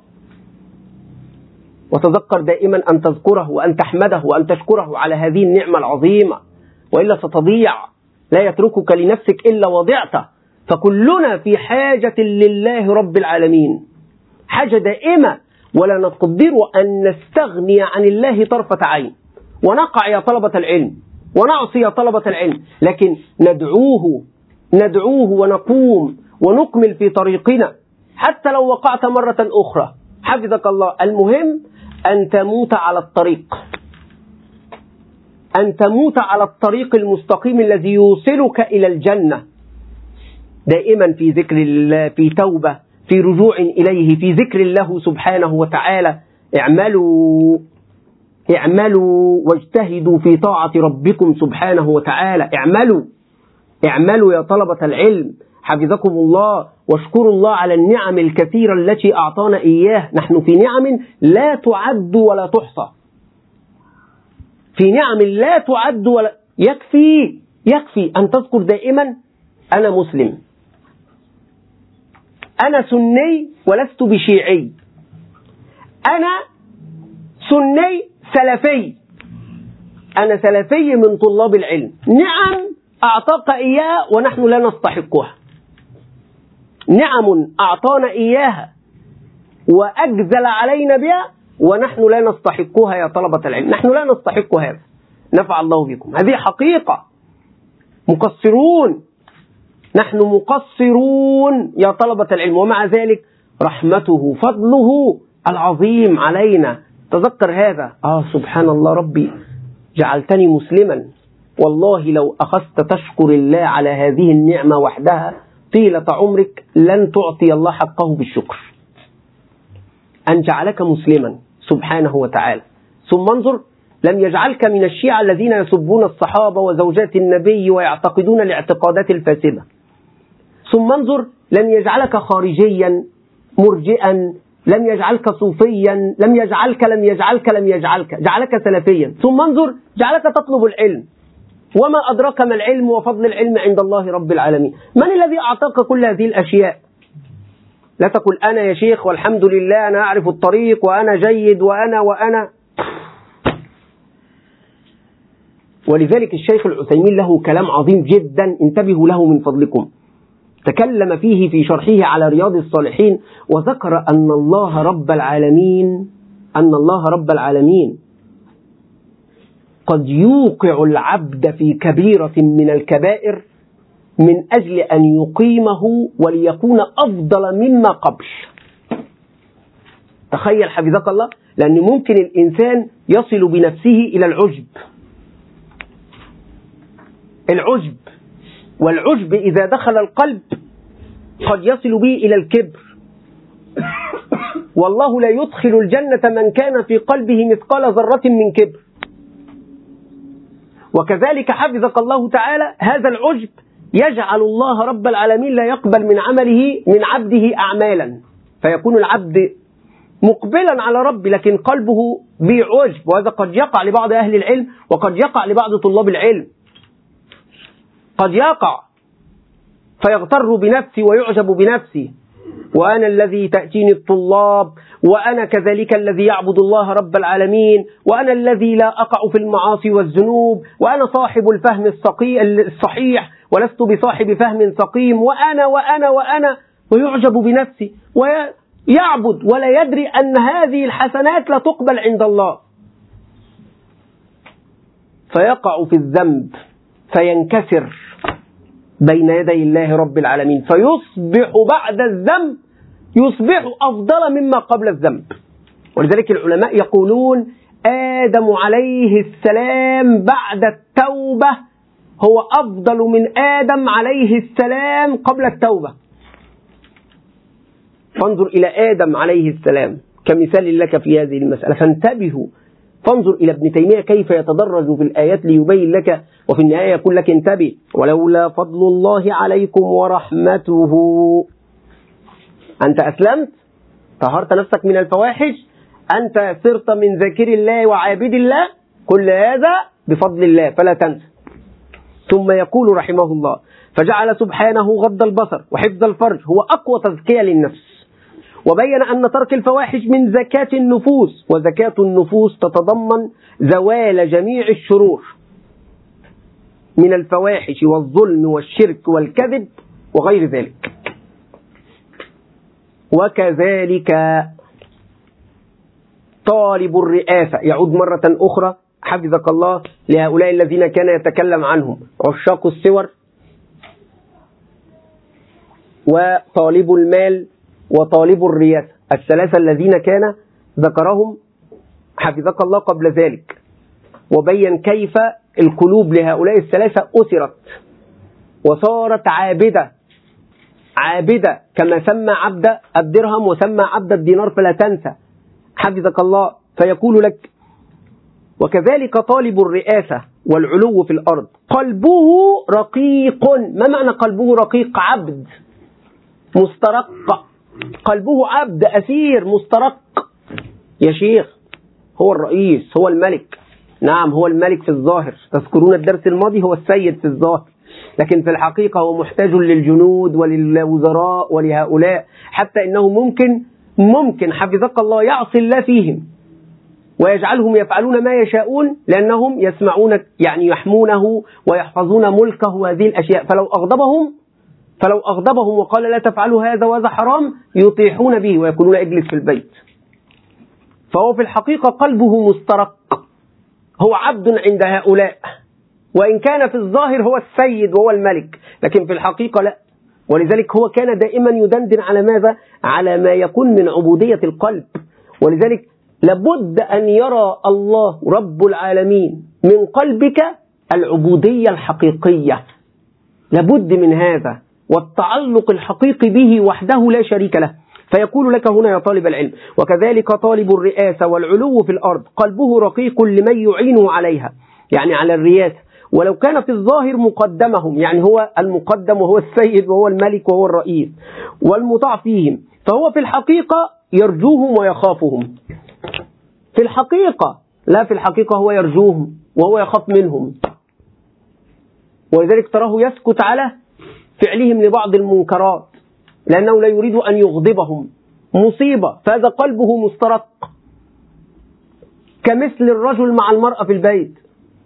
وتذكر دائما أن تذكره وأن تحمده وأن تشكره على هذه النعمة العظيمة، وإلا ستضيع. لا يتركك لنفسك إلا وضعته. فكلنا في حاجة لله رب العالمين، حاجة دائمة، ولا نقدر أن نستغني عن الله طرفة عين. ونقع يا طلبة العلم ونعصي يا طلبة العلم، لكن ندعوه ندعوه ونقوم ونكمل في طريقنا حتى لو وقعت مرة أخرى. حفظك الله. المهم أن تموت على الطريق، أن تموت على الطريق المستقيم الذي يوصلك إلى الجنة. دائما في ذكر الله، في توبة، في رجوع إليه، في ذكر الله سبحانه وتعالى. اعملوا اعملوا واجتهدوا في طاعة ربكم سبحانه وتعالى. اعملوا اعملوا يا طلبة العلم حفظكم الله، واشكروا الله على النعم الكثيرة التي أعطانا إياه. نحن في نعم لا تعد ولا تحصى، في نعم لا تعد ولا يكفي يكفي أن تذكر دائما أنا مسلم، أنا سني ولست بشيعي، أنا سني سلفي، أنا سلفي من طلاب العلم. نعم أعطاك إياها ونحن لا نستحقها، نعم أعطانا إياها وأجزل علينا بها ونحن لا نستحقها يا طلبة العلم، نحن لا نستحق هذا. نفع الله بكم، هذه حقيقة. مقصرون، نحن مقصرون يا طلبة العلم، ومع ذلك رحمته فضله العظيم علينا. تذكر هذا. آه سبحان الله ربي جعلتني مسلما. والله لو أخذت تشكر الله على هذه النعمة وحدها طيلة عمرك لن تعطي الله حقه بالشكر، أن جعلك مسلما سبحانه وتعالى. ثم انظر، لم يجعلك من الشيعة الذين يسبون الصحابة وزوجات النبي ويعتقدون الاعتقادات الفاسدة. ثم انظر، لم يجعلك خارجيا مرجئا، لم يجعلك صوفيا، لم يجعلك لم يجعلك لم يجعلك جعلك سلفيا. ثم انظر، جعلك تطلب العلم. وما أدراك ما العلم وفضل العلم عند الله رب العالمين. من الذي أعطاك كل هذه الأشياء؟ لا تقل أنا يا شيخ والحمد لله أنا أعرف الطريق وأنا جيد وأنا وأنا ولذلك الشيخ العثيمين له كلام عظيم جدا، انتبهوا له من فضلكم. تكلم فيه في شرحه على رياض الصالحين، وذكر أن الله رب العالمين أن الله رب العالمين قد يوقع العبد في كبيرة من الكبائر من أجل أن يقيمه وليكون أفضل مما قبل. تخيل حفظك الله، لأن ممكن الإنسان يصل بنفسه إلى العجب العجب والعجب إذا دخل القلب قد يصل به إلى الكبر. والله لا يدخل الجنة من كان في قلبه مثقال ذرة من كبر. وكذلك حفظك الله تعالى هذا العجب يجعل الله رب العالمين لا يقبل من عمله من عبده أعمالا، فيكون العبد مقبلا على ربه لكن قلبه بعجب. وهذا قد يقع لبعض أهل العلم وقد يقع لبعض طلاب العلم، قد يقع فيغتر بنفسي ويعجب بنفسي، وأنا الذي تأتيني الطلاب، وأنا كذلك الذي يعبد الله رب العالمين، وأنا الذي لا أقع في المعاصي والذنوب، وأنا صاحب الفهم الصحيح ولست بصاحب فهم سقيم، وأنا وأنا وأنا ويعجب بنفسي ويعبد ولا يدري أن هذه الحسنات لا تقبل عند الله، فيقع في الذنب فينكسر بين يدي الله رب العالمين، فيصبح بعد الذنب يصبح أفضل مما قبل الذنب. ولذلك العلماء يقولون آدم عليه السلام بعد التوبة هو أفضل من آدم عليه السلام قبل التوبة. فانظر إلى آدم عليه السلام كمثال لك في هذه المسألة، فانتبهوا. فانظر إلى ابن تيمية كيف يتدرج في الآيات ليبين لك، وفي النهاية يقول لك انتبه، ولولا فضل الله عليكم ورحمته. أنت أسلمت، طهرت نفسك من الفواحش، أنت صرت من ذاكر الله وعابد الله، كل هذا بفضل الله فلا تنسى. ثم يقول رحمه الله فجعل سبحانه غض البصر وحفظ الفرج هو أقوى تزكية للنفس، وبين أن ترك الفواحش من زكاة النفوس، وزكاة النفوس تتضمن زوال جميع الشرور من الفواحش والظلم والشرك والكذب وغير ذلك. وكذلك طالب الرئاسة، يعود مرة أخرى حفظك الله لهؤلاء الذين كان يتكلم عنهم عشاق الصور وطالب المال وطالب الرياسة، الثلاثة الذين كان ذكرهم حفظك الله قبل ذلك، وبين كيف القلوب لهؤلاء الثلاثة أسرت وصارت عابدة عابدة كما سمى عبد الدرهم وسمى عبد الدينار فلا تنسى حفظك الله. فيقول لك وكذلك طالب الرئاسة والعلو في الأرض قلبه رقيق. ما معنى قلبه رقيق؟ عبد مسترق، قلبه عبد أسير مسترق. يا شيخ هو الرئيس، هو الملك، نعم هو الملك في الظاهر، تذكرون الدرس الماضي هو السيد في الظاهر، لكن في الحقيقة هو محتاج للجنود وللوزراء ولهؤلاء، حتى إنه ممكن ممكن حفظك الله يعصي الله فيهم ويجعلهم يفعلون ما يشاءون لأنهم يسمعون يعني يحمونه ويحفظون ملكه وهذه الأشياء. فلو أغضبهم فلو أغضبهم وقال لا تفعلوا هذا وهذا حرام يطيحون به ويقولون اجلس في البيت. فهو في الحقيقة قلبه مسترق، هو عبد عند هؤلاء، وإن كان في الظاهر هو السيد وهو الملك، لكن في الحقيقة لا. ولذلك هو كان دائما يدندن على ماذا؟ على ما يكون من عبودية القلب. ولذلك لابد أن يرى الله رب العالمين من قلبك العبودية الحقيقية، لابد من هذا، والتعلق الحقيقي به وحده لا شريك له. فيقول لك هنا يا طالب العلم وكذلك طالب الرئاسة والعلو في الأرض قلبه رقيق لمن يعينه عليها، يعني على الرئاسة، ولو كان في الظاهر مقدمهم، يعني هو المقدم وهو السيد وهو الملك وهو الرئيس والمطاع فيهم، فهو في الحقيقة يرجوهم ويخافهم. في الحقيقة لا، في الحقيقة هو يرجوهم وهو يخاف منهم، ولذلك تراه يسكت على فعلهم لبعض المنكرات لأنه لا يريد أن يغضبهم، مصيبة. فهذا قلبه مسترق، كمثل الرجل مع المرأة في البيت،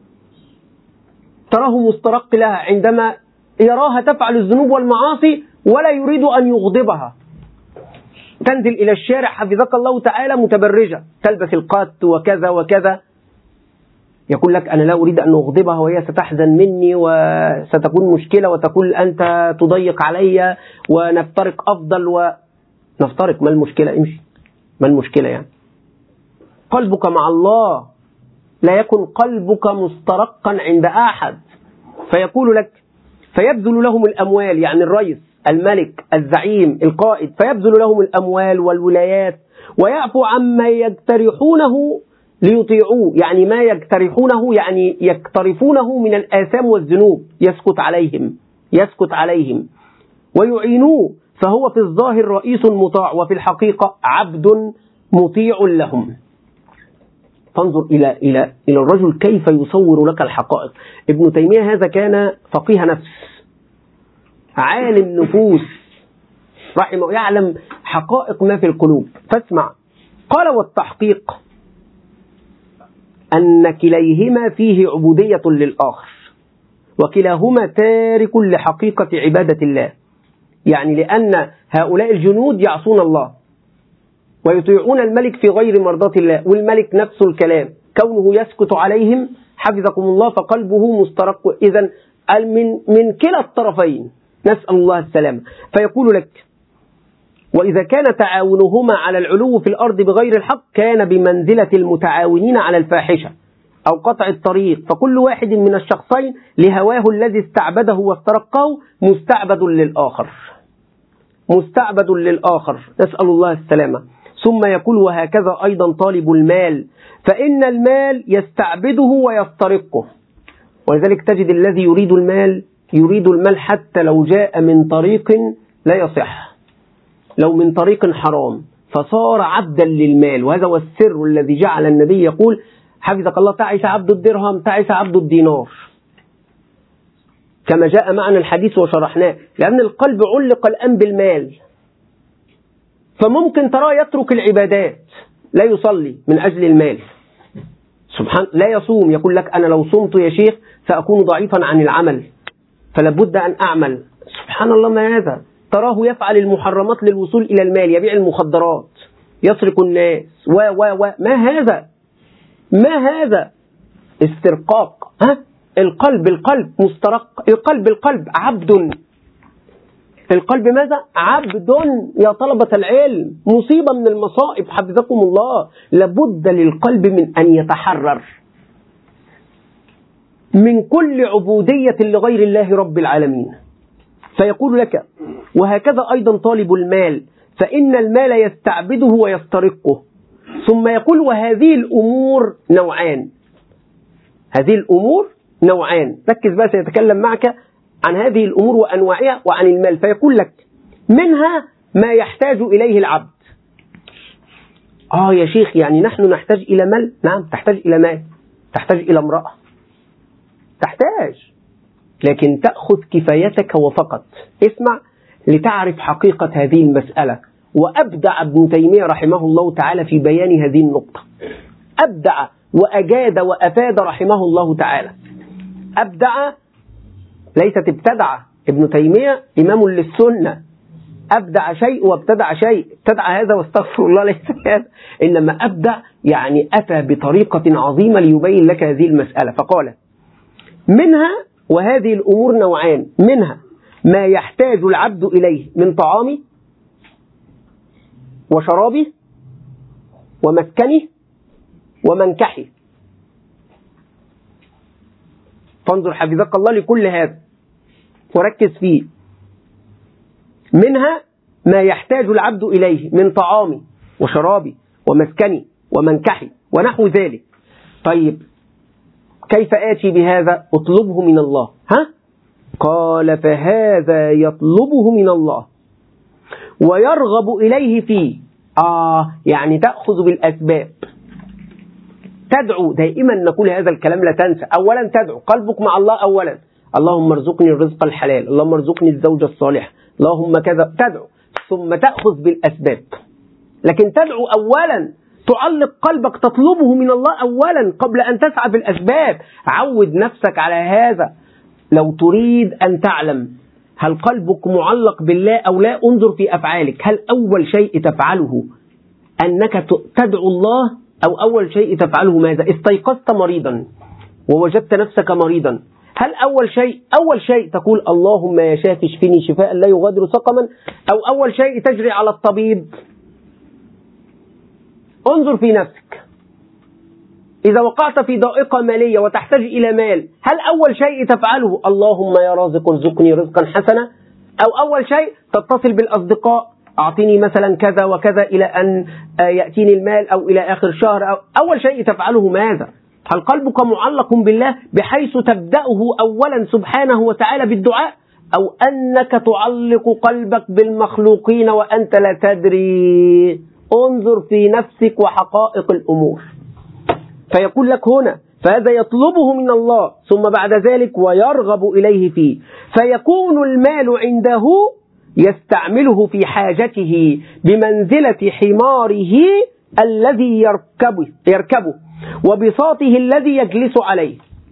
تراه مسترق لها عندما يراها تفعل الذنوب والمعاصي ولا يريد أن يغضبها، تنزل إلى الشارع حفظك الله تعالى متبرجة، تلبس القات وكذا وكذا، يقول لك أنا لا أريد أن أغضبها وهي ستحزن مني وستكون مشكلة وتقول أنت تضيق علي ونفترق أفضل. ونفترق ما المشكلة؟ امشي، ما المشكلة يعني؟ قلبك مع الله، لا يكن قلبك مسترقا عند أحد. فيقول لك فيبذل لهم الأموال، يعني الرئيس الملك الزعيم القائد، فيبذل لهم الأموال والولايات ويعفو عما يقترحونه ليطيعوه، يعني ما يقترحونه يعني يقترفونه من الآثام والذنوب، يسكت عليهم يسكت عليهم ويعينوه. فهو في الظاهر رئيس مطاع وفي الحقيقة عبد مطيع لهم. فانظر إلى إلى إلى الرجل كيف يصور لك الحقائق. ابن تيمية هذا كان فقيه نفس، عالم نفوس رحمه، يعلم حقائق ما في القلوب. فاسمع، قال والتحقيق أن كليهما فيه عبودية للآخر وكلاهما تارك لحقيقة عبادة الله، يعني لأن هؤلاء الجنود يعصون الله ويطيعون الملك في غير مرضاة الله، والملك نفس الكلام، كونه يسكت عليهم حفظكم الله فقلبه مسترق. إذن من من كلا الطرفين، نسأل الله السلامة. فيقول لك وإذا كان تعاونهما على العلو في الأرض بغير الحق كان بمنزلة المتعاونين على الفاحشة أو قطع الطريق، فكل واحد من الشخصين لهواه الذي استعبده واسترقه مستعبد للآخر مستعبد للآخر نسأل الله السلامة. ثم يقول وهكذا أيضا طالب المال، فإن المال يستعبده ويسترقه. ولذلك تجد الذي يريد المال يريد المال حتى لو جاء من طريق لا يصح، لو من طريق حرام، فصار عبدا للمال. وهذا هو السر الذي جعل النبي يقول حفظك الله تعس عبد الدرهم تعس عبد الدينار، كما جاء معنا الحديث وشرحناه، لأن القلب علق الآن بالمال، فممكن ترى يترك العبادات، لا يصلي من أجل المال، سبحان، لا يصوم، يقول لك أنا لو صمت يا شيخ سأكون ضعيفا عن العمل فلابد أن أعمل. سبحان الله، ما هذا؟ تراه يفعل المحرمات للوصول إلى المال، يبيع المخدرات، يسرق الناس و و و ما هذا؟ ما هذا؟ استرقاق. ها؟ القلب القلب مسترق، القلب القلب عبد، القلب ماذا؟ عبد. يا طلبة العلم، مصيبة من المصائب حفظكم الله. لابد للقلب من أن يتحرر من كل عبودية لغير الله رب العالمين. فيقول لك وهكذا أيضا طالب المال، فإن المال يستعبده ويسترقه. ثم يقول وهذه الأمور نوعان. هذه الأمور نوعان، ركز بقى، سيتكلم معك عن هذه الأمور وأنواعها وعن المال. فيقول لك منها ما يحتاج إليه العبد. آه يا شيخ، يعني نحن نحتاج إلى مال؟ نعم، تحتاج إلى مال، تحتاج إلى امرأة، تحتاج، لكن تأخذ كفايتك وفقط. اسمع لتعرف حقيقة هذه المسألة. وأبدع ابن تيمية رحمه الله تعالى في بيان هذه النقطة، أبدع وأجاد وأفاد رحمه الله تعالى. أبدع ليست ابتدع، ابن تيمية إمام للسنة، أبدع شيء وابتدع شيء. ابتدع هذا واستغفر الله ليس هذا، إنما أبدع يعني أتى بطريقة عظيمة ليبين لك هذه المسألة. فقال منها، وهذه الأمور نوعان، منها ما يحتاج العبد إليه من طعامه وشرابه ومسكنه ومنكحه. فانظر حفظك الله لكل هذا وركز فيه. منها ما يحتاج العبد إليه من طعامه وشرابه ومسكنه ومنكحه ونحو ذلك. طيب كيف آتي بهذا؟ اطلبه من الله. ها؟ قال فهذا يطلبه من الله ويرغب إليه فيه. آه يعني تأخذ بالأسباب، تدعو. دائما نقول هذا الكلام لا تنسى. أولا تدعو، قلبك مع الله أولا، اللهم ارزقني الرزق الحلال، اللهم ارزقني الزوجة الصالحة، اللهم كذا. تدعو ثم تأخذ بالأسباب، لكن تدعو أولا، تعلق قلبك، تطلبه من الله أولا قبل أن تسعى بالأسباب. عود نفسك على هذا. لو تريد أن تعلم هل قلبك معلق بالله أو لا، انظر في أفعالك. هل أول شيء تفعله أنك تدعو الله، أو أول شيء تفعله ماذا؟ استيقظت مريضا ووجدت نفسك مريضا، هل أول شيء أول شيء تقول اللهم يا شافي اشفني شفاء لا يغادر سقما، أو أول شيء تجري على الطبيب؟ انظر في نفسك. إذا وقعت في ضائقة مالية وتحتاج إلى مال، هل أول شيء تفعله اللهم يا رازق ارزقني رزقا حسنا، أو أول شيء تتصل بالأصدقاء أعطيني مثلا كذا وكذا إلى أن يأتيني المال أو إلى آخر شهر؟ أو أول شيء تفعله ماذا؟ هل قلبك معلق بالله بحيث تبدأه أولا سبحانه وتعالى بالدعاء، أو أنك تعلق قلبك بالمخلوقين وأنت لا تدري؟ انظر في نفسك وحقائق الأمور. فيقول لك هنا فهذا يطلبه من الله، ثم بعد ذلك ويرغب إليه فيه. فيكون المال عنده يستعمله في حاجته بمنزلة حماره الذي يركبه, يركبه وبساطه الذي يجلس عليه.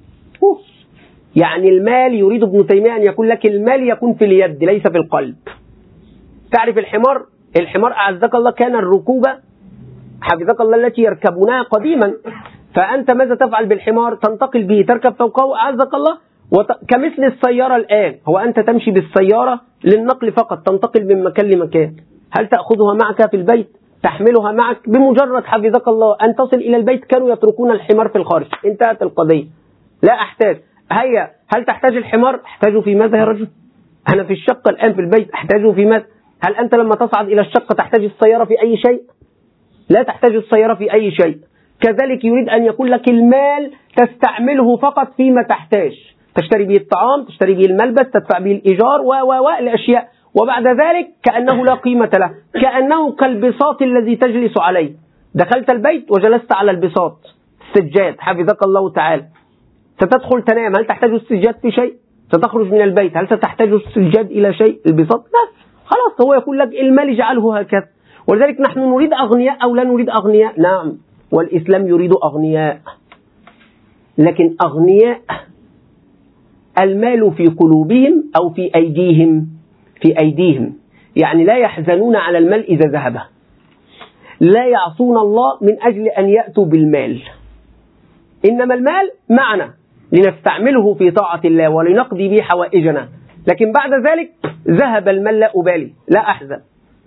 يعني المال، يريد ابن تيمية أن يقول لك المال يكون في اليد ليس في القلب. تعرف الحمار؟ الحمار أعزك الله كان الركوبة حفظك الله التي يركبونها قديما، فأنت ماذا تفعل بالحمار؟ تنتقل به، تركب فوقه أعزك الله، وت... كمثل السيارة الآن. هو أنت تمشي بالسيارة للنقل فقط، تنتقل من مكان لمكان. هل تأخذها معك في البيت؟ تحملها معك؟ بمجرد حفظك الله أن تصل إلى البيت كانوا يتركون الحمار في الخارج، انتهت القضية. لا أحتاج. هيا، هل تحتاج الحمار؟ أحتاجه في ماذا يا رجل؟ أنا في الشقة الآن في البيت، أحتاجه في ماذا؟ هل أنت لما تصعد إلى الشقة تحتاج السيارة في أي شيء؟ لا تحتاج السيارة في أي شيء. كذلك يريد أن يقول لك المال تستعمله فقط فيما تحتاج، تشتري به الطعام، تشتري به الملبس، تدفع به الإيجار و و و الأشياء، وبعد ذلك كأنه لا قيمة له، كأنه كالبساط الذي تجلس عليه. دخلت البيت وجلست على البساط السجاد حفظك الله تعالى، ستدخل تنام، هل تحتاج السجاد في شيء؟ ستخرج من البيت، هل ستحتاج السجاد إلى شيء؟ البساط لا، خلاص. هو يقول لك المال اجعله هكذا. ولذلك نحن نريد أغنياء أو لا نريد أغنياء؟ نعم، والإسلام يريد أغنياء، لكن أغنياء المال في قلوبهم أو في أيديهم، في أيديهم، يعني لا يحزنون على المال إذا ذهب، لا يعصون الله من أجل أن يأتوا بالمال، إنما المال معنا لنستعمله في طاعة الله ولنقضي به حوائجنا، لكن بعد ذلك ذهب المال لا أبالي، لا أحزن،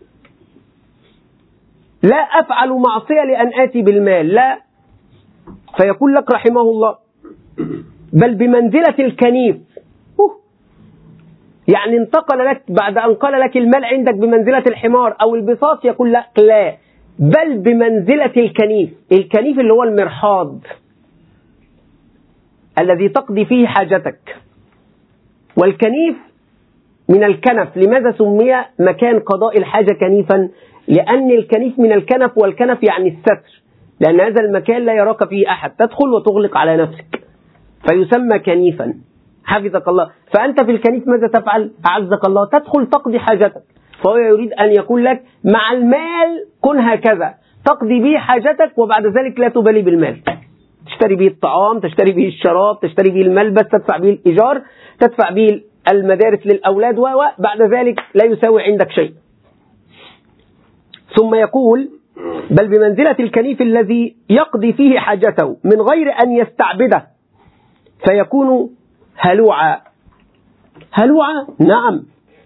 لا أفعل معصية لأن آتي بالمال، لا. فيقول لك رحمه الله بل بمنزلة الكنيف، يعني انتقل لك بعد أن قال لك المال عندك بمنزلة الحمار أو البساط، يقول لك لا، بل بمنزلة الكنيف. الكنيف اللي هو المرحاض الذي تقضي فيه حاجتك. والكنيف من الكنف. لماذا سمي مكان قضاء الحاجة كنيفا؟ لأن الكنيف من الكنف، والكنف يعني الستر، لأن هذا المكان لا يراك فيه أحد، تدخل وتغلق على نفسك فيسمى كنيفا. حفظك الله. فأنت في الكنيف ماذا تفعل؟ أعزك الله، تدخل تقضي حاجتك. فهو يريد أن يقول لك مع المال كن هكذا، تقضي به حاجتك وبعد ذلك لا تبالي بالمال، تشتري به الطعام، تشتري به الشراب، تشتري به الملبس، تدفع به الإيجار، تدفع به المدارس للأولاد، وبعد ذلك لا يساوي عندك شيء. ثم يقول بل بمنزلة الكنيف الذي يقضي فيه حاجته من غير أن يستعبده فيكون هلوعا. هلوعا، نعم،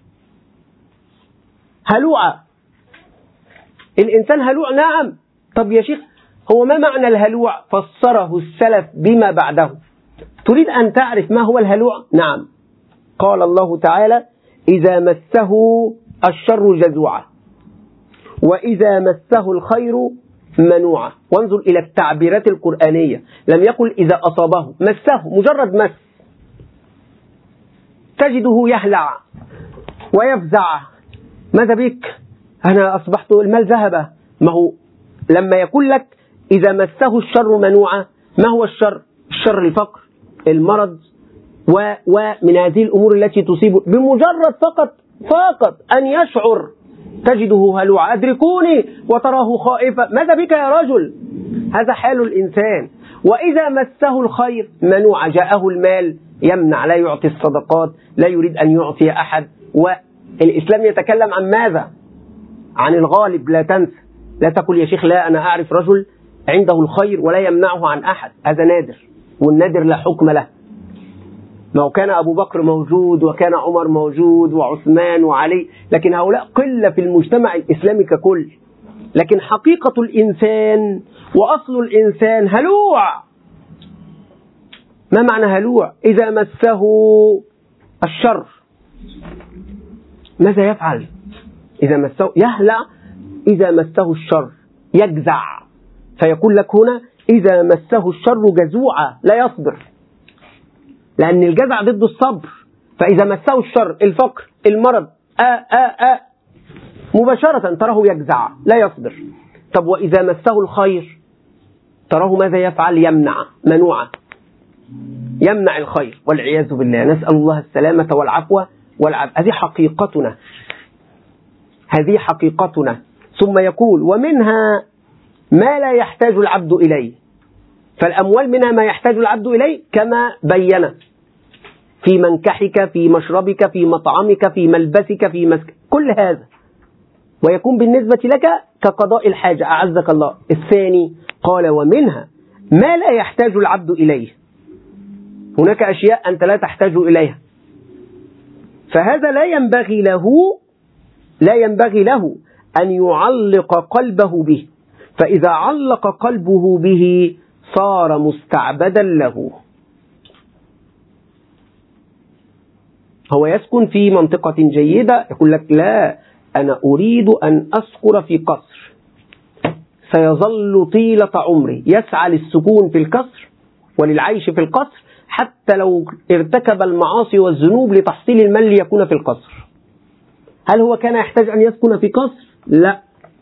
هلوعا. الإنسان هلوع، نعم. طب يا شيخ، هو ما معنى الهلوع؟ فسره السلف بما بعده. تريد أن تعرف ما هو الهلوع؟ نعم. قال الله تعالى إذا مسه الشر جزوعا وإذا مسه الخير منوعا. وانظر إلى التعبيرات القرآنية، لم يقل إذا أصابه، مسه، مجرد مس. تجده يهلع ويفزع، ماذا بك؟ أنا أصبحت المال ذهب. ما هو لما يقول لك إذا مسه الشر منوعا، ما هو الشر؟ الشر الفقر، المرض، و ومن هذه الأمور التي تصيبه بمجرد فقط فقط أن يشعر تجده هلوعا. أدركوني وتراه خائفا، ماذا بك يا رجل؟ هذا حال الإنسان. وإذا مسه الخير منوعا، جاءه المال يمنع، لا يعطي الصدقات، لا يريد أن يعطي أحد. والإسلام يتكلم عن ماذا؟ عن الغالب. لا تنسى، لا تقول يا شيخ لا، أنا أعرف رجل عنده الخير ولا يمنعه عن أحد، هذا نادر، والنادر لا حكم له. ما كان أبو بكر موجود وكان عمر موجود وعثمان وعلي، لكن هؤلاء قلة في المجتمع الإسلامي ككل. لكن حقيقة الإنسان وأصل الإنسان هلوع. ما معنى هلوع؟ إذا مسه الشر ماذا يفعل؟ إذا مسه يهلع، إذا مسه الشر يجزع. فيقول لك هنا إذا مسه الشر جزوعا، لا يصبر، لأن الجزع ضد الصبر. فإذا مسه الشر، الفقر، المرض، آآ آآ مباشرة تراه يجزع، لا يصبر. طب وإذا مسه الخير تراه ماذا يفعل؟ يمنع، منوعا، يمنع الخير والعياذ بالله. نسأل الله السلامة والعفو والعافية. هذه حقيقتنا، هذه حقيقتنا. ثم يقول ومنها ما لا يحتاج العبد إليه. فالأموال منها ما يحتاج العبد إليه كما بين، في منكحك، في مشربك، في مطعمك، في ملبسك، في مسك، كل هذا. ويكون بالنسبة لك كقضاء الحاجة، أعزك الله. الثاني قال ومنها ما لا يحتاج العبد إليه. هناك أشياء أنت لا تحتاج إليها، فهذا لا ينبغي له لا ينبغي له أن يعلق قلبه به. فإذا علق قلبه به صار مستعبدا له. هو يسكن في منطقة جيدة، يقول لك لا، أنا أريد أن أسكن في قصر، سيظل طيلة عمري يسعى للسكون في القصر وللعيش في القصر، حتى لو ارتكب المعاصي والذنوب لتحصيل المال ليكون في القصر. هل هو كان يحتاج أن يسكن في قصر؟ لا.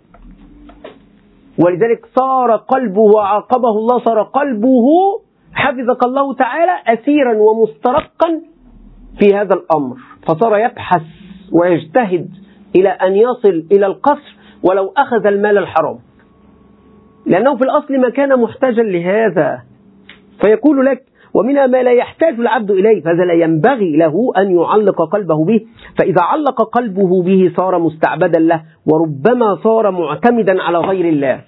ولذلك صار قلبه، وعاقبه الله، صار قلبه حفظك الله تعالى أسيرا ومسترقا في هذا الأمر، فصار يبحث ويجتهد إلى أن يصل إلى القصر ولو أخذ المال الحرام، لأنه في الأصل ما كان محتاجا لهذا. فيقول لك ومنها ما لا يحتاج العبد إليه، فهذا لا ينبغي له أن يعلق قلبه به. فإذا علق قلبه به صار مستعبدا له، وربما صار معتمدا على غير الله.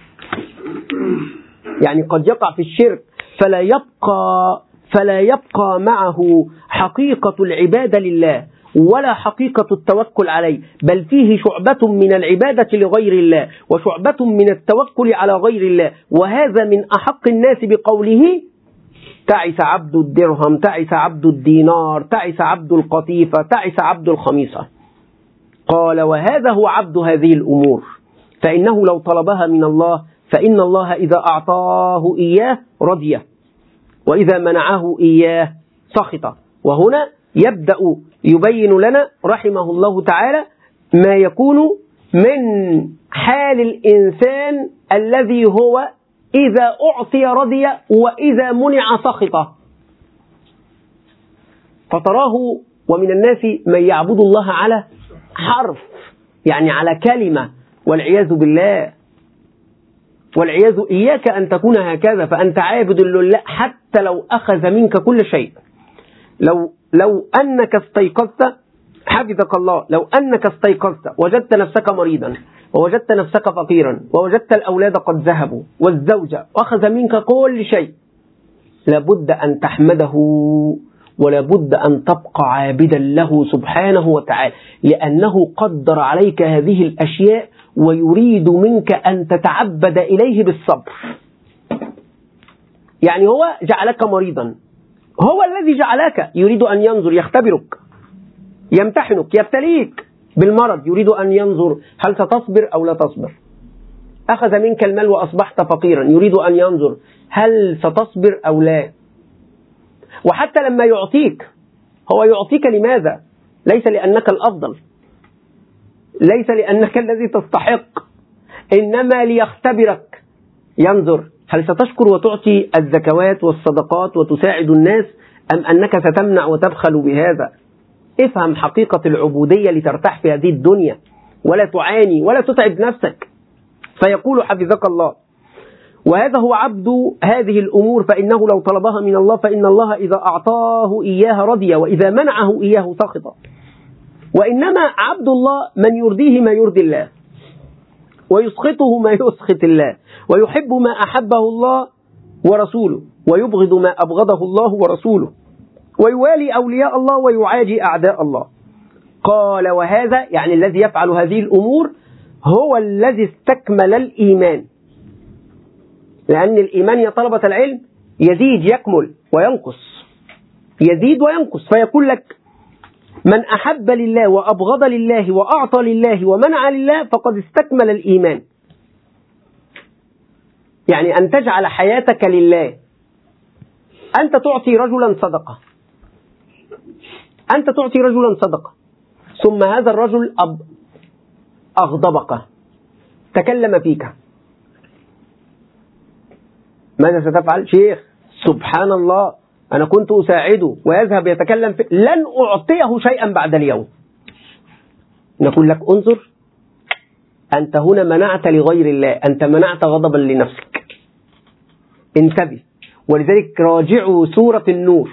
يعني قد يقع في الشرك فلا يبقى فلا يبقى معه حقيقة العبادة لله ولا حقيقة التوكل عليه، بل فيه شعبة من العبادة لغير الله وشعبة من التوكل على غير الله. وهذا من أحق الناس بقوله تعس عبد الدرهم، تعس عبد الدينار، تعس عبد القطيفة، تعس عبد الخميصة. قال وهذا هو عبد هذه الأمور، فإنه لو طلبها من الله فإن الله إذا أعطاه إياه رضيه، وإذا منعه إياه سخط. وهنا يبدأ يبين لنا رحمه الله تعالى ما يكون من حال الإنسان الذي هو إذا أعطي رضي وإذا منع سخط. فتراه ومن الناس من يعبد الله على حرف، يعني على كلمة، والعياذ بالله، والعياذ. إياك أن تكون هكذا، فأنت عابد لله حتى لو أخذ منك كل شيء. لو لو أنك استيقظت حفظك الله، لو أنك استيقظت وجدت نفسك مريضا، ووجدت نفسك فقيرا، ووجدت الأولاد قد ذهبوا، والزوجة، وأخذ منك كل شيء، لابد أن تحمده، ولابد أن تبقى عابدا له سبحانه وتعالى، لأنه قدر عليك هذه الأشياء ويريد منك أن تتعبد إليه بالصبر. يعني هو جعلك مريضا، هو الذي جعلك، يريد أن ينظر، يختبرك، يمتحنك، يبتليك بالمرض، يريد أن ينظر هل ستصبر أو لا تصبر. أخذ منك المال وأصبحت فقيرا، يريد أن ينظر هل ستصبر أو لا. وحتى لما يعطيك، هو يعطيك لماذا؟ ليس لأنك الأفضل، ليس لأنك الذي تستحق، إنما ليختبرك، ينظر هل ستشكر وتعطي الزكوات والصدقات وتساعد الناس، أم أنك ستمنع وتبخل بهذا. افهم حقيقة العبودية لترتاح في هذه الدنيا، ولا تعاني ولا تتعب نفسك. فيقول حفظك الله وهذا هو عبد هذه الأمور، فإنه لو طلبها من الله فإن الله إذا أعطاه إياها رضي، وإذا منعه إياه سخط. وإنما عبد الله من يرضيه ما يرضي الله، ويسخطه ما يسخط الله، ويحب ما أحبه الله ورسوله، ويبغض ما أبغضه الله ورسوله، ويوالي أولياء الله ويعادي أعداء الله. قال وهذا يعني الذي يفعل هذه الأمور هو الذي استكمل الإيمان، لأن الإيمان يا طلبة العلم يزيد يكمل وينقص، يزيد وينقص. فيقول لك من أحب لله وأبغض لله وأعطى لله ومنع لله فقد استكمل الإيمان. يعني أن تجعل حياتك لله. أنت تعطي رجلا صدقة، أنت تعطي رجلا صدقة، ثم هذا الرجل أب أغضبك، تكلم فيك، ماذا ستفعل؟ شيخ سبحان الله أنا كنت أساعده، ويذهب يتكلم في لن أعطيه شيئا بعد اليوم. نقول لك انظر، أنت هنا منعت لغير الله، أنت منعت غضبا لنفسك، انتبه. ولذلك راجعوا سورة النور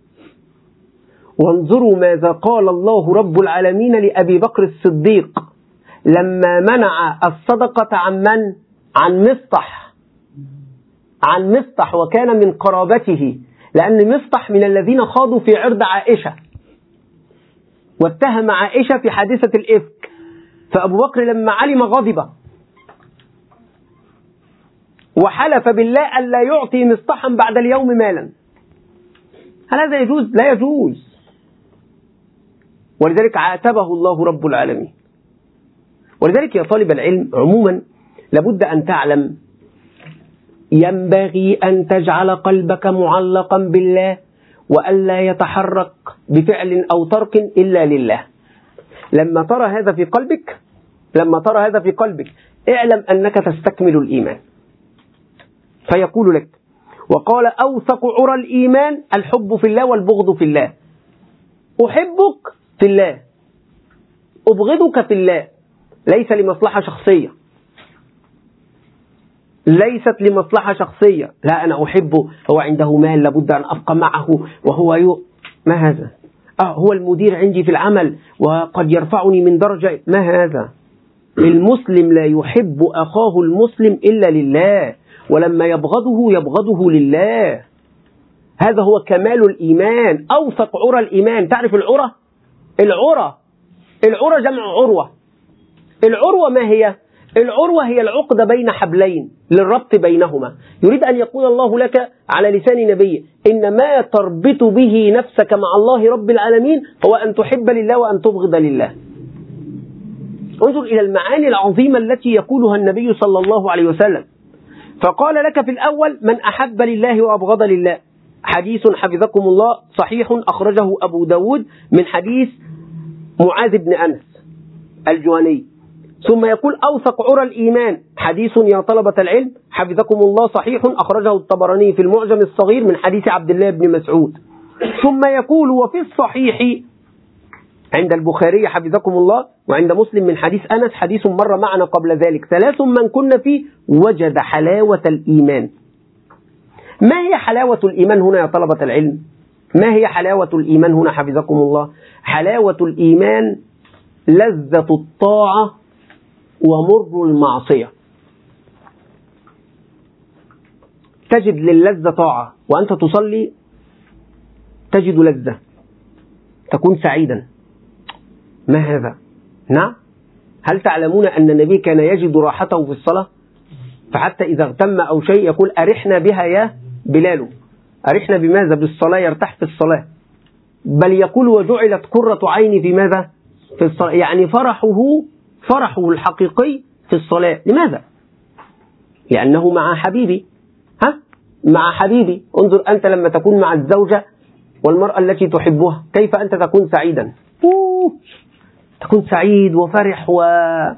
وانظروا ماذا قال الله رب العالمين لأبي بكر الصديق لما منع الصدقة عن من؟ عن مصطح، عن مصطح، وكان من قرابته، لأن مصطح من الذين خاضوا في عرض عائشة واتهم عائشة في حادثة الإفك. فأبو بكر لما علم غضب وحلف بالله أن لا يعطي مصطحا بعد اليوم مالا. هل هذا يجوز؟ لا يجوز. ولذلك عاتبه الله رب العالمين. ولذلك يا طالب العلم عموما لابد أن تعلم ينبغي أن تجعل قلبك معلقا بالله، وألا يتحرك بفعل أو ترك إلا لله. لما ترى هذا في قلبك لما ترى هذا في قلبك اعلم أنك تستكمل الإيمان. فيقول لك وقال أوثق عرى الإيمان الحب في الله والبغض في الله. أحبك في الله، أبغضك في الله، ليس لمصلحة شخصية، ليست لمصلحة شخصية. لا أنا أحبه، هو عنده مال لابد أن أبقى معه، وهو يو... ما هذا؟ آه هو المدير عندي في العمل وقد يرفعني من درجة. ما هذا؟ المسلم لا يحب أخاه المسلم إلا لله، ولما يبغضه يبغضه لله. هذا هو كمال الإيمان، أوثق عرى الإيمان. تعرف العرى؟ العرى العرى جمع عروة. العروة ما هي؟ العروة هي العقدة بين حبلين للربط بينهما. يريد أن يقول الله لك على لسان نبيه إن ما تربط به نفسك مع الله رب العالمين هو أن تحب لله وأن تبغض لله. انظر إلى المعاني العظيمة التي يقولها النبي صلى الله عليه وسلم. فقال لك في الأول من أحب لله وأبغض لله، حديث حفظكم الله صحيح أخرجه أبو داود من حديث معاذ بن أنس الجهني. ثم يقول أوثق عرى الإيمان، حديث يا طلبة العلم حفظكم الله صحيح أخرجه الطبراني في المعجم الصغير من حديث عبد الله بن مسعود. ثم يقول وفي الصحيح عند البخاري حفظكم الله وعند مسلم من حديث أنس حديث مر معنا قبل ذلك، ثلاث من كنا فيه وجد حلاوة الإيمان. ما هي حلاوة الإيمان هنا يا طلبة العلم؟ ما هي حلاوة الإيمان هنا حفظكم الله؟ حلاوة الإيمان لذة الطاعة ومر المعصية. تجد للذة طاعة وأنت تصلي تجد لذة، تكون سعيدا. ما هذا؟ نعم. هل تعلمون أن النبي كان يجد راحته في الصلاة؟ فحتى إذا اغتم أو شيء يقول أرحنا بها يا بلال. أرحنا بماذا؟ بالصلاة، يرتاح في الصلاة. بل يقول وجعلت قرة عيني في ماذا؟ في الصلاة. يعني فرحه فرحه الحقيقي في الصلاة. لماذا؟ لأنه مع حبيبي. ها؟ مع حبيبي. انظر أنت لما تكون مع الزوجة والمرأة التي تحبها كيف أنت تكون سعيدا؟ أوه. تكون سعيد وفرح و...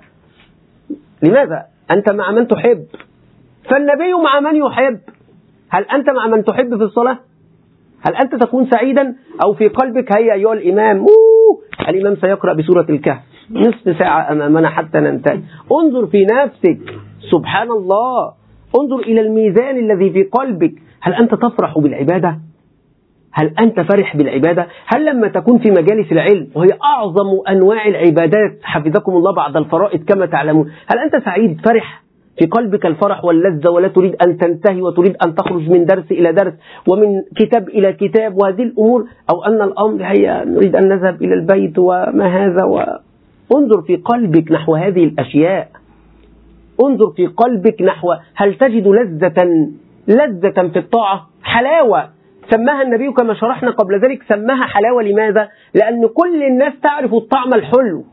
لماذا؟ أنت مع من تحب. فالنبي مع من يحب. هل أنت مع من تحب في الصلاة؟ هل أنت تكون سعيدا أو في قلبك هيا أيها الإمام أوه الإمام سيقرأ بسورة الكهف نصف ساعة أمامنا حتى ننتهي. انظر في نفسك. سبحان الله. انظر إلى الميزان الذي في قلبك. هل أنت تفرح بالعبادة؟ هل أنت فرح بالعبادة؟ هل لما تكون في مجالس العلم وهي أعظم أنواع العبادات حفظكم الله بعد الفرائض كما تعلمون، هل أنت سعيد فرح في قلبك الفرح واللذة ولا تريد أن تنتهي وتريد أن تخرج من درس إلى درس ومن كتاب إلى كتاب وهذه الأمور، أو أن الأمر هيا نريد أن نذهب إلى البيت وما هذا و... انظر في قلبك نحو هذه الأشياء. انظر في قلبك نحو هل تجد لذة لذة في الطاعة؟ حلاوة سماها النبي كما شرحنا قبل ذلك، سماها حلاوة. لماذا؟ لأن كل الناس تعرف الطعم الحلو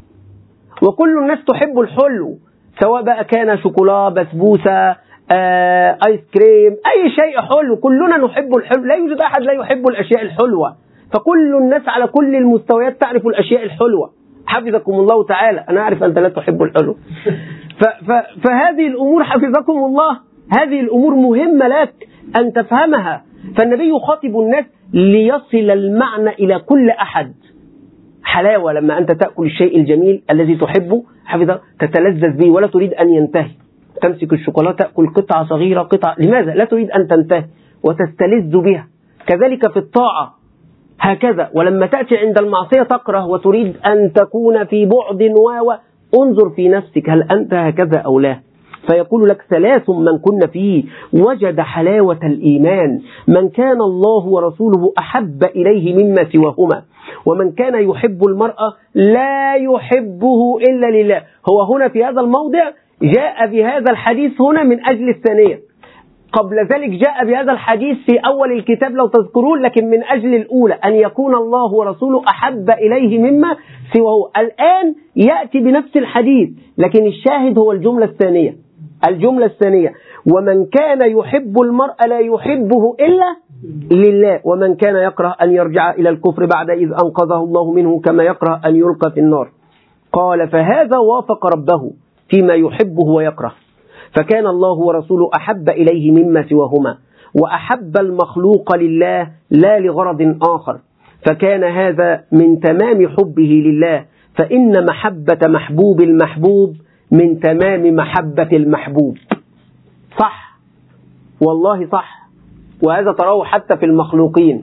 وكل الناس تحب الحلو، سواء بقى كان شوكولا بسبوسة آه، آيس كريم أي شيء حلو، كلنا نحب الحلو. لا يوجد أحد لا يحب الأشياء الحلوة، فكل الناس على كل المستويات تعرف الأشياء الحلوة. حفظكم الله تعالى. أنا أعرف أنت لا تحب الحلو. فهذه الأمور حفظكم الله هذه الأمور مهمة لك أن تفهمها. فالنبي يخاطب الناس ليصل المعنى إلى كل أحد. حلاوة لما أنت تأكل الشيء الجميل الذي تحبه حفظه تتلذذ به ولا تريد أن ينتهي. تمسك الشوكولاتة تأكل قطعة صغيرة قطعة، لماذا؟ لا تريد أن تنتهي وتستلذ بها. كذلك في الطاعة هكذا. ولما تأتي عند المعصية تكره وتريد أن تكون في بعد و انظر في نفسك هل أنت هكذا أو لا. فيقول لك ثلاث من كن فيه وجد حلاوة الإيمان، من كان الله ورسوله أحب إليه مما سواهما، ومن كان يحب المرأة لا يحبه إلا لله. هو هنا في هذا الموضع جاء بهذا الحديث هنا من أجل الثانية. قبل ذلك جاء بهذا الحديث في أول الكتاب لو تذكرون، لكن من أجل الأولى أن يكون الله ورسوله أحب إليه مما سواه. الآن يأتي بنفس الحديث لكن الشاهد هو الجملة الثانية. الجملة الثانية ومن كان يحب المرء لا يحبه إلا لله، ومن كان يكره أن يرجع إلى الكفر بعد إذ أنقذه الله منه كما يكره أن يلقى في النار. قال فهذا وافق ربه فيما يحبه ويكره، فكان الله ورسوله أحب إليه مما سواهما، وأحب المخلوق لله لا لغرض آخر، فكان هذا من تمام حبه لله، فإن محبة محبوب المحبوب من تمام محبة المحبوب. صح والله صح. وهذا تراه حتى في المخلوقين.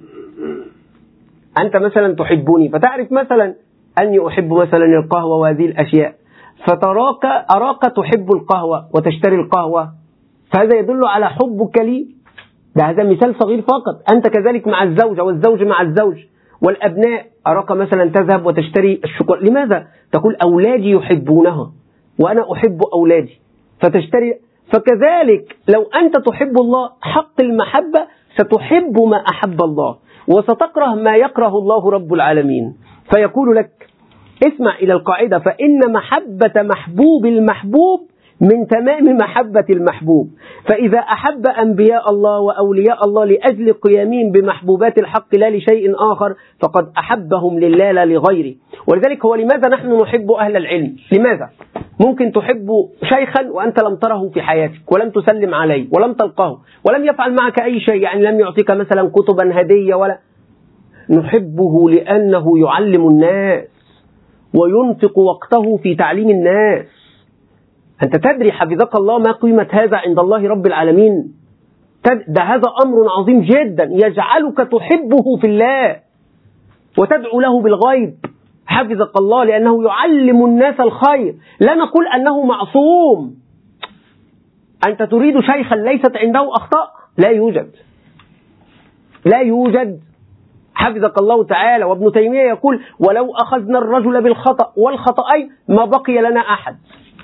أنت مثلا تحبني فتعرف مثلا أني أحب مثلا القهوة وهذه الأشياء، فتراك أراك تحب القهوة وتشتري القهوة، فهذا يدل على حبك لي. ده هذا مثال صغير فقط. أنت كذلك مع الزوجة والزوج مع الزوج والأبناء، أراك مثلا تذهب وتشتري الشوكولاتة. لماذا؟ تقول أولادي يحبونها، وأنا أحب أولادي فتشتري. فكذلك لو أنت تحب الله حق المحبة ستحب ما أحب الله وستكره ما يكره الله رب العالمين. فيقول لك اسمع إلى القاعدة: فإن محبة محبوب المحبوب من تمام محبة المحبوب. فإذا أحب أنبياء الله وأولياء الله لأجل قيامهم بمحبوبات الحق لا لشيء آخر فقد أحبهم لله لا لغيره. ولذلك هو لماذا نحن نحب أهل العلم؟ لماذا؟ ممكن تحب شيخا وأنت لم تره في حياتك ولم تسلم عليه ولم تلقاه ولم يفعل معك أي شيء، يعني لم يعطيك مثلا كتبا هدية ولا. نحبه لأنه يعلم الناس وينفق وقته في تعليم الناس. أنت تدري حفظك الله ما قيمة هذا عند الله رب العالمين؟ ده هذا أمر عظيم جدا يجعلك تحبه في الله وتدعو له بالغيب. حفظك الله لأنه يعلم الناس الخير. لا نقول أنه معصوم. أنت تريد شيخا ليست عنده أخطاء؟ لا يوجد، لا يوجد. حفظك الله تعالى. وابن تيمية يقول: ولو أخذنا الرجل بالخطأ والخطأين ما بقي لنا أحد،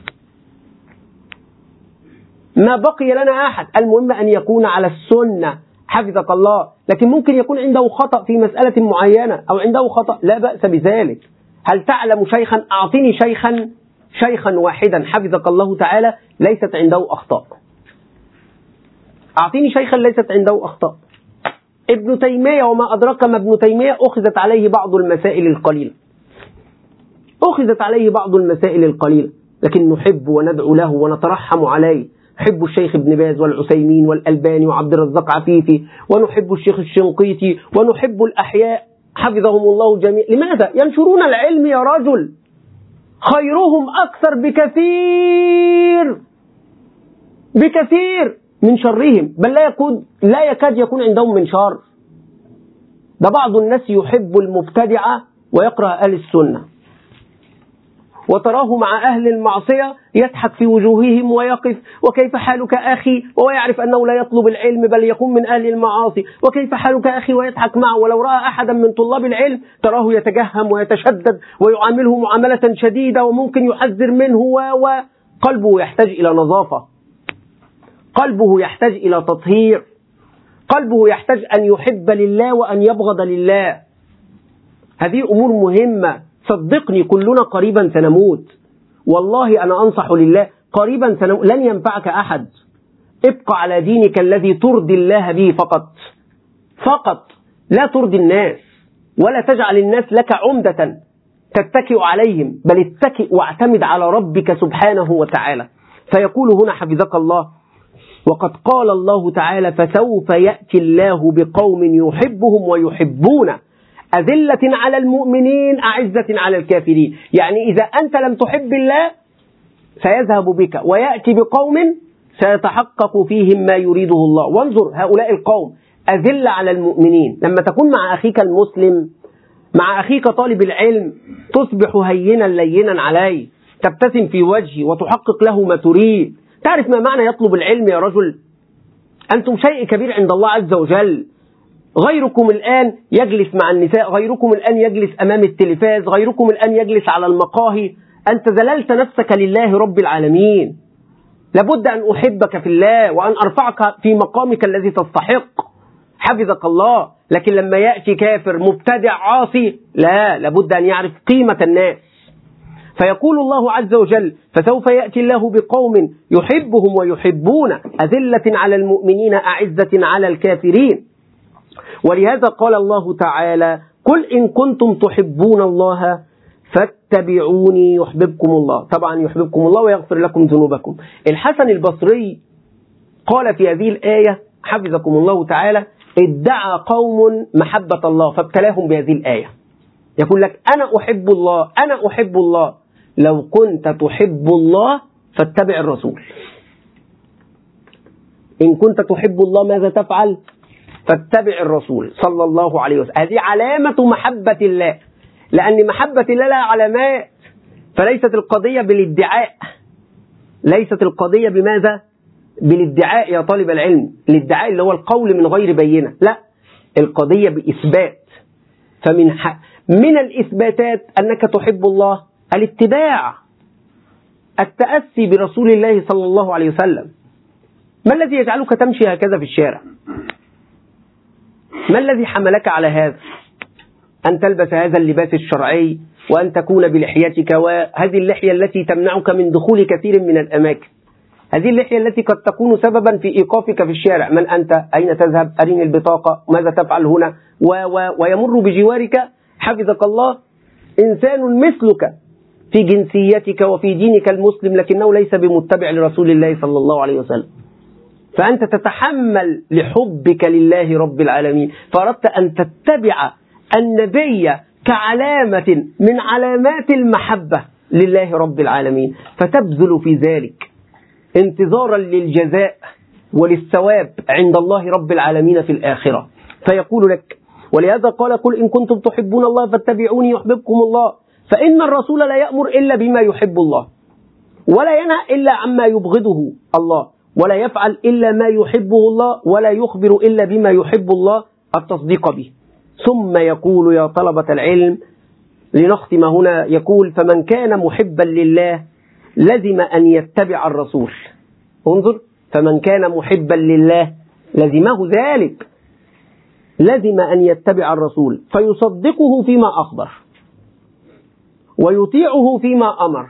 ما بقي لنا أحد. المهم أن يكون على السنة. حفظك الله. لكن ممكن يكون عنده خطأ في مسألة معينة أو عنده خطأ، لا بأس بذلك. هل تعلم شيخا؟ أعطني شيخا شيخا واحدا حفظك الله تعالى ليست عنده أخطاء. أعطيني شيخا ليست عنده أخطاء. ابن تيمية وما أدرك ما ابن تيمية أخذت عليه بعض المسائل القليلة، أخذت عليه بعض المسائل القليلة، لكن نحب وندعو له ونترحم عليه. نحب الشيخ ابن باز والعثيمين والألباني وعبد الرزاق عفيفي، ونحب الشيخ الشنقيطي، ونحب الأحياء حفظهم الله جميعا. لماذا؟ ينشرون العلم يا رجل. خيرهم أكثر بكثير بكثير من شرهم، بل لا يكون لا يكاد يكون عندهم من شر. ده بعض الناس يحب المبتدعة ويكره أهل السنة، وتراه مع أهل المعصية يضحك في وجوههم ويقف: وكيف حالك أخي؟ وهو يعرف أنه لا يطلب العلم بل يكون من أهل المعاصي. وكيف حالك أخي؟ ويضحك معه. ولو رأى أحدا من طلاب العلم تراه يتجهم ويتشدد ويعامله معاملة شديدة وممكن يحذر منه. وقلبه يحتاج إلى نظافة، قلبه يحتاج إلى تطهير، قلبه يحتاج أن يحب لله وأن يبغض لله. هذه أمور مهمة. صدقني كلنا قريبا سنموت، والله أنا أنصح لله، قريبا سنموت، لن ينفعك أحد. ابقى على دينك الذي ترضي الله به فقط فقط، لا ترضي الناس ولا تجعل الناس لك عمدة تتكئ عليهم، بل اتكئ واعتمد على ربك سبحانه وتعالى. فيقول هنا حفظك الله: وقد قال الله تعالى: فسوف يأتي الله بقوم يحبهم ويحبونه أذلة على المؤمنين أعزة على الكافرين. يعني إذا أنت لم تحب الله سيذهب بك ويأتي بقوم سيتحقق فيهم ما يريده الله. وانظر هؤلاء القوم أذلة على المؤمنين. لما تكون مع أخيك المسلم، مع أخيك طالب العلم، تصبح هينا لينا عليه، تبتسم في وجهه وتحقق له ما تريد. تعرف ما معنى يطلب العلم يا رجل؟ أنتم شيء كبير عند الله عز وجل. غيركم الآن يجلس مع النساء، غيركم الآن يجلس أمام التلفاز، غيركم الآن يجلس على المقاهي. أنت ذللت نفسك لله رب العالمين. لابد أن أحبك في الله وأن أرفعك في مقامك الذي تستحق. حفظك الله. لكن لما يأتي كافر مبتدع عاصي، لا، لابد أن يعرف قيمة الناس. فيقول الله عز وجل: فسوف يأتي الله بقوم يحبهم ويحبون أذلة على المؤمنين أعزة على الكافرين. ولهذا قال الله تعالى: قل إن كنتم تحبون الله فاتبعوني يحببكم الله. طبعا يحببكم الله ويغفر لكم ذنوبكم. الحسن البصري قال في هذه الآية حفظكم الله تعالى: ادعى قوم محبة الله فابتلاهم بهذه الآية. يقول لك: أنا أحب الله، أنا أحب الله. لو كنت تحب الله فاتبع الرسول. إن كنت تحب الله ماذا تفعل؟ فاتبع الرسول صلى الله عليه وسلم. هذه علامة محبة الله، لأن محبة الله لها علامات. فليست القضية بالادعاء، ليست القضية بماذا؟ بالادعاء يا طالب العلم. الادعاء اللي هو القول من غير بينة، لا، القضية بإثبات. فمن ح... من الإثباتات أنك تحب الله الاتباع. التأسي برسول الله صلى الله عليه وسلم. ما الذي يجعلك تمشي هكذا في الشارع؟ ما الذي حملك على هذا؟ أن تلبس هذا اللباس الشرعي وأن تكون بلحيتك، وهذه اللحية التي تمنعك من دخول كثير من الأماكن، هذه اللحية التي قد تكون سببا في إيقافك في الشارع. من أنت؟ أين تذهب؟ أريني البطاقة، ماذا تفعل هنا؟ و و ويمر بجوارك حفظك الله إنسان مثلك في جنسيتك وفي دينك المسلم، لكنه ليس بمتبع لرسول الله صلى الله عليه وسلم. فأنت تتحمل لحبك لله رب العالمين، فأردت أن تتبع النبي كعلامة من علامات المحبة لله رب العالمين، فتبذل في ذلك انتظارا للجزاء وللثواب عند الله رب العالمين في الآخرة. فيقول لك: ولهذا قال: قل إن كنتم تحبون الله فاتبعوني يحببكم الله. فإن الرسول لا يأمر إلا بما يحب الله، ولا ينهى إلا عما يبغضه الله، ولا يفعل إلا ما يحبه الله، ولا يخبر إلا بما يحب الله التصديق به. ثم يقول: يا طلبة العلم، لنختم هنا، يقول: فمن كان محبا لله لزم أن يتبع الرسول. انظر، فمن كان محبا لله لزمه ذلك، لزم أن يتبع الرسول فيصدقه فيما أخبر ويطيعه فيما أمر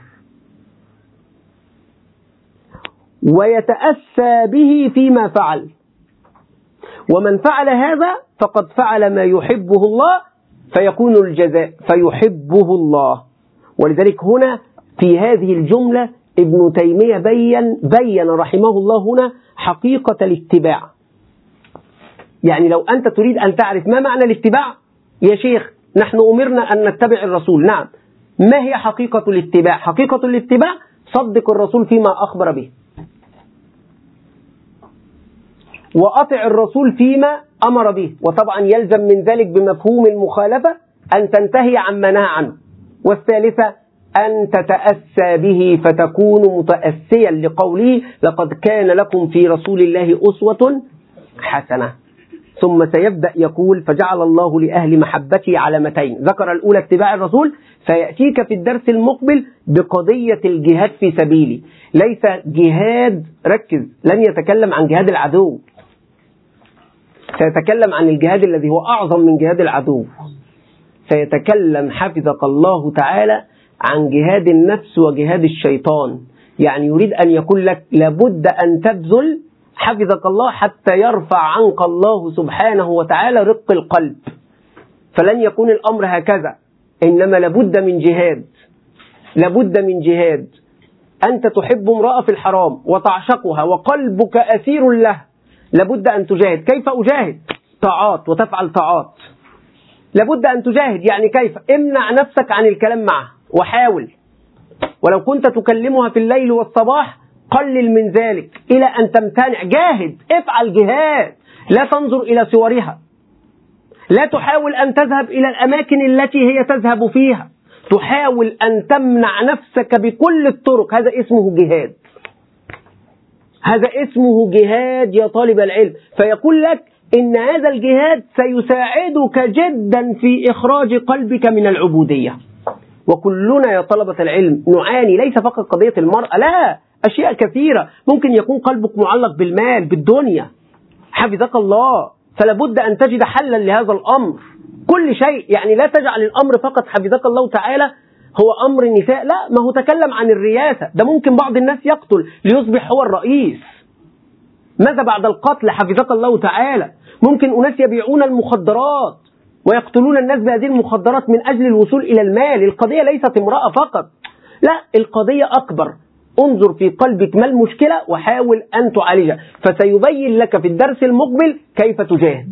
ويتأسى به فيما فعل. ومن فعل هذا فقد فعل ما يحبه الله، فيكون الجزاء فيحبه الله. ولذلك هنا في هذه الجملة ابن تيمية بين بين رحمه الله هنا حقيقة الاتباع. يعني لو أنت تريد أن تعرف ما معنى الاتباع، يا شيخ نحن أمرنا أن نتبع الرسول، نعم، ما هي حقيقة الاتباع؟ حقيقة الاتباع صدق الرسول فيما أخبر به، وأطع الرسول فيما أمر به، وطبعا يلزم من ذلك بمفهوم المخالفة أن تنتهي عما نهى عنه. والثالثة أن تتأسى به فتكون متأسيا لقوله: لقد كان لكم في رسول الله أسوة حسنة. ثم سيبدأ يقول: فجعل الله لأهل محبته علامتين، ذكر الأولى اتباع الرسول، فيأتيك في الدرس المقبل بقضية الجهاد في سبيله. ليس جهاد، ركز، لن يتكلم عن جهاد العدو، سيتكلم عن الجهاد الذي هو أعظم من جهاد العدو. سيتكلم حفظك الله تعالى عن جهاد النفس وجهاد الشيطان. يعني يريد أن يقول لك لابد أن تبذل حفظك الله حتى يرفع عنك الله سبحانه وتعالى رق القلب. فلن يكون الأمر هكذا، إنما لابد من جهاد، لابد من جهاد. أنت تحب امرأة في الحرام وتعشقها وقلبك أسير له، لابد أن تجاهد. كيف أجاهد؟ طاعات، وتفعل طاعات. لابد أن تجاهد، يعني كيف؟ امنع نفسك عن الكلام معه وحاول، ولو كنت تكلمها في الليل والصباح قلل من ذلك إلى أن تمتنع. جاهد، افعل جهاد، لا تنظر إلى صورها، لا تحاول أن تذهب إلى الأماكن التي هي تذهب فيها، تحاول أن تمنع نفسك بكل الطرق. هذا اسمه جهاد، هذا اسمه جهاد يا طالب العلم. فيقول لك إن هذا الجهاد سيساعدك جدا في إخراج قلبك من العبودية. وكلنا يا طلبة العلم نعاني، ليس فقط قضية المرأة، لا، أشياء كثيرة. ممكن يكون قلبك معلق بالمال، بالدنيا، حفظك الله، فلا بد أن تجد حلا لهذا الأمر. كل شيء، يعني لا تجعل الأمر فقط حفظك الله تعالى هو أمر النساء، لا، ما هو تكلم عن الرياسة، ده ممكن بعض الناس يقتل ليصبح هو الرئيس. ماذا بعد القتل حفظك الله تعالى؟ ممكن أناس يبيعون المخدرات ويقتلون الناس بهذه المخدرات من أجل الوصول إلى المال. القضية ليست امرأة فقط، لا، القضية أكبر. انظر في قلبك ما المشكلة وحاول أن تعالجها، فسيبين لك في الدرس المقبل كيف تجاهد.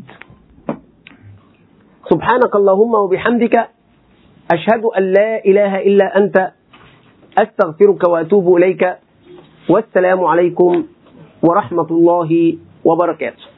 سبحانك اللهم وبحمدك، أشهد أن لا إله إلا أنت، أستغفرك وأتوب إليك، والسلام عليكم ورحمة الله وبركاته.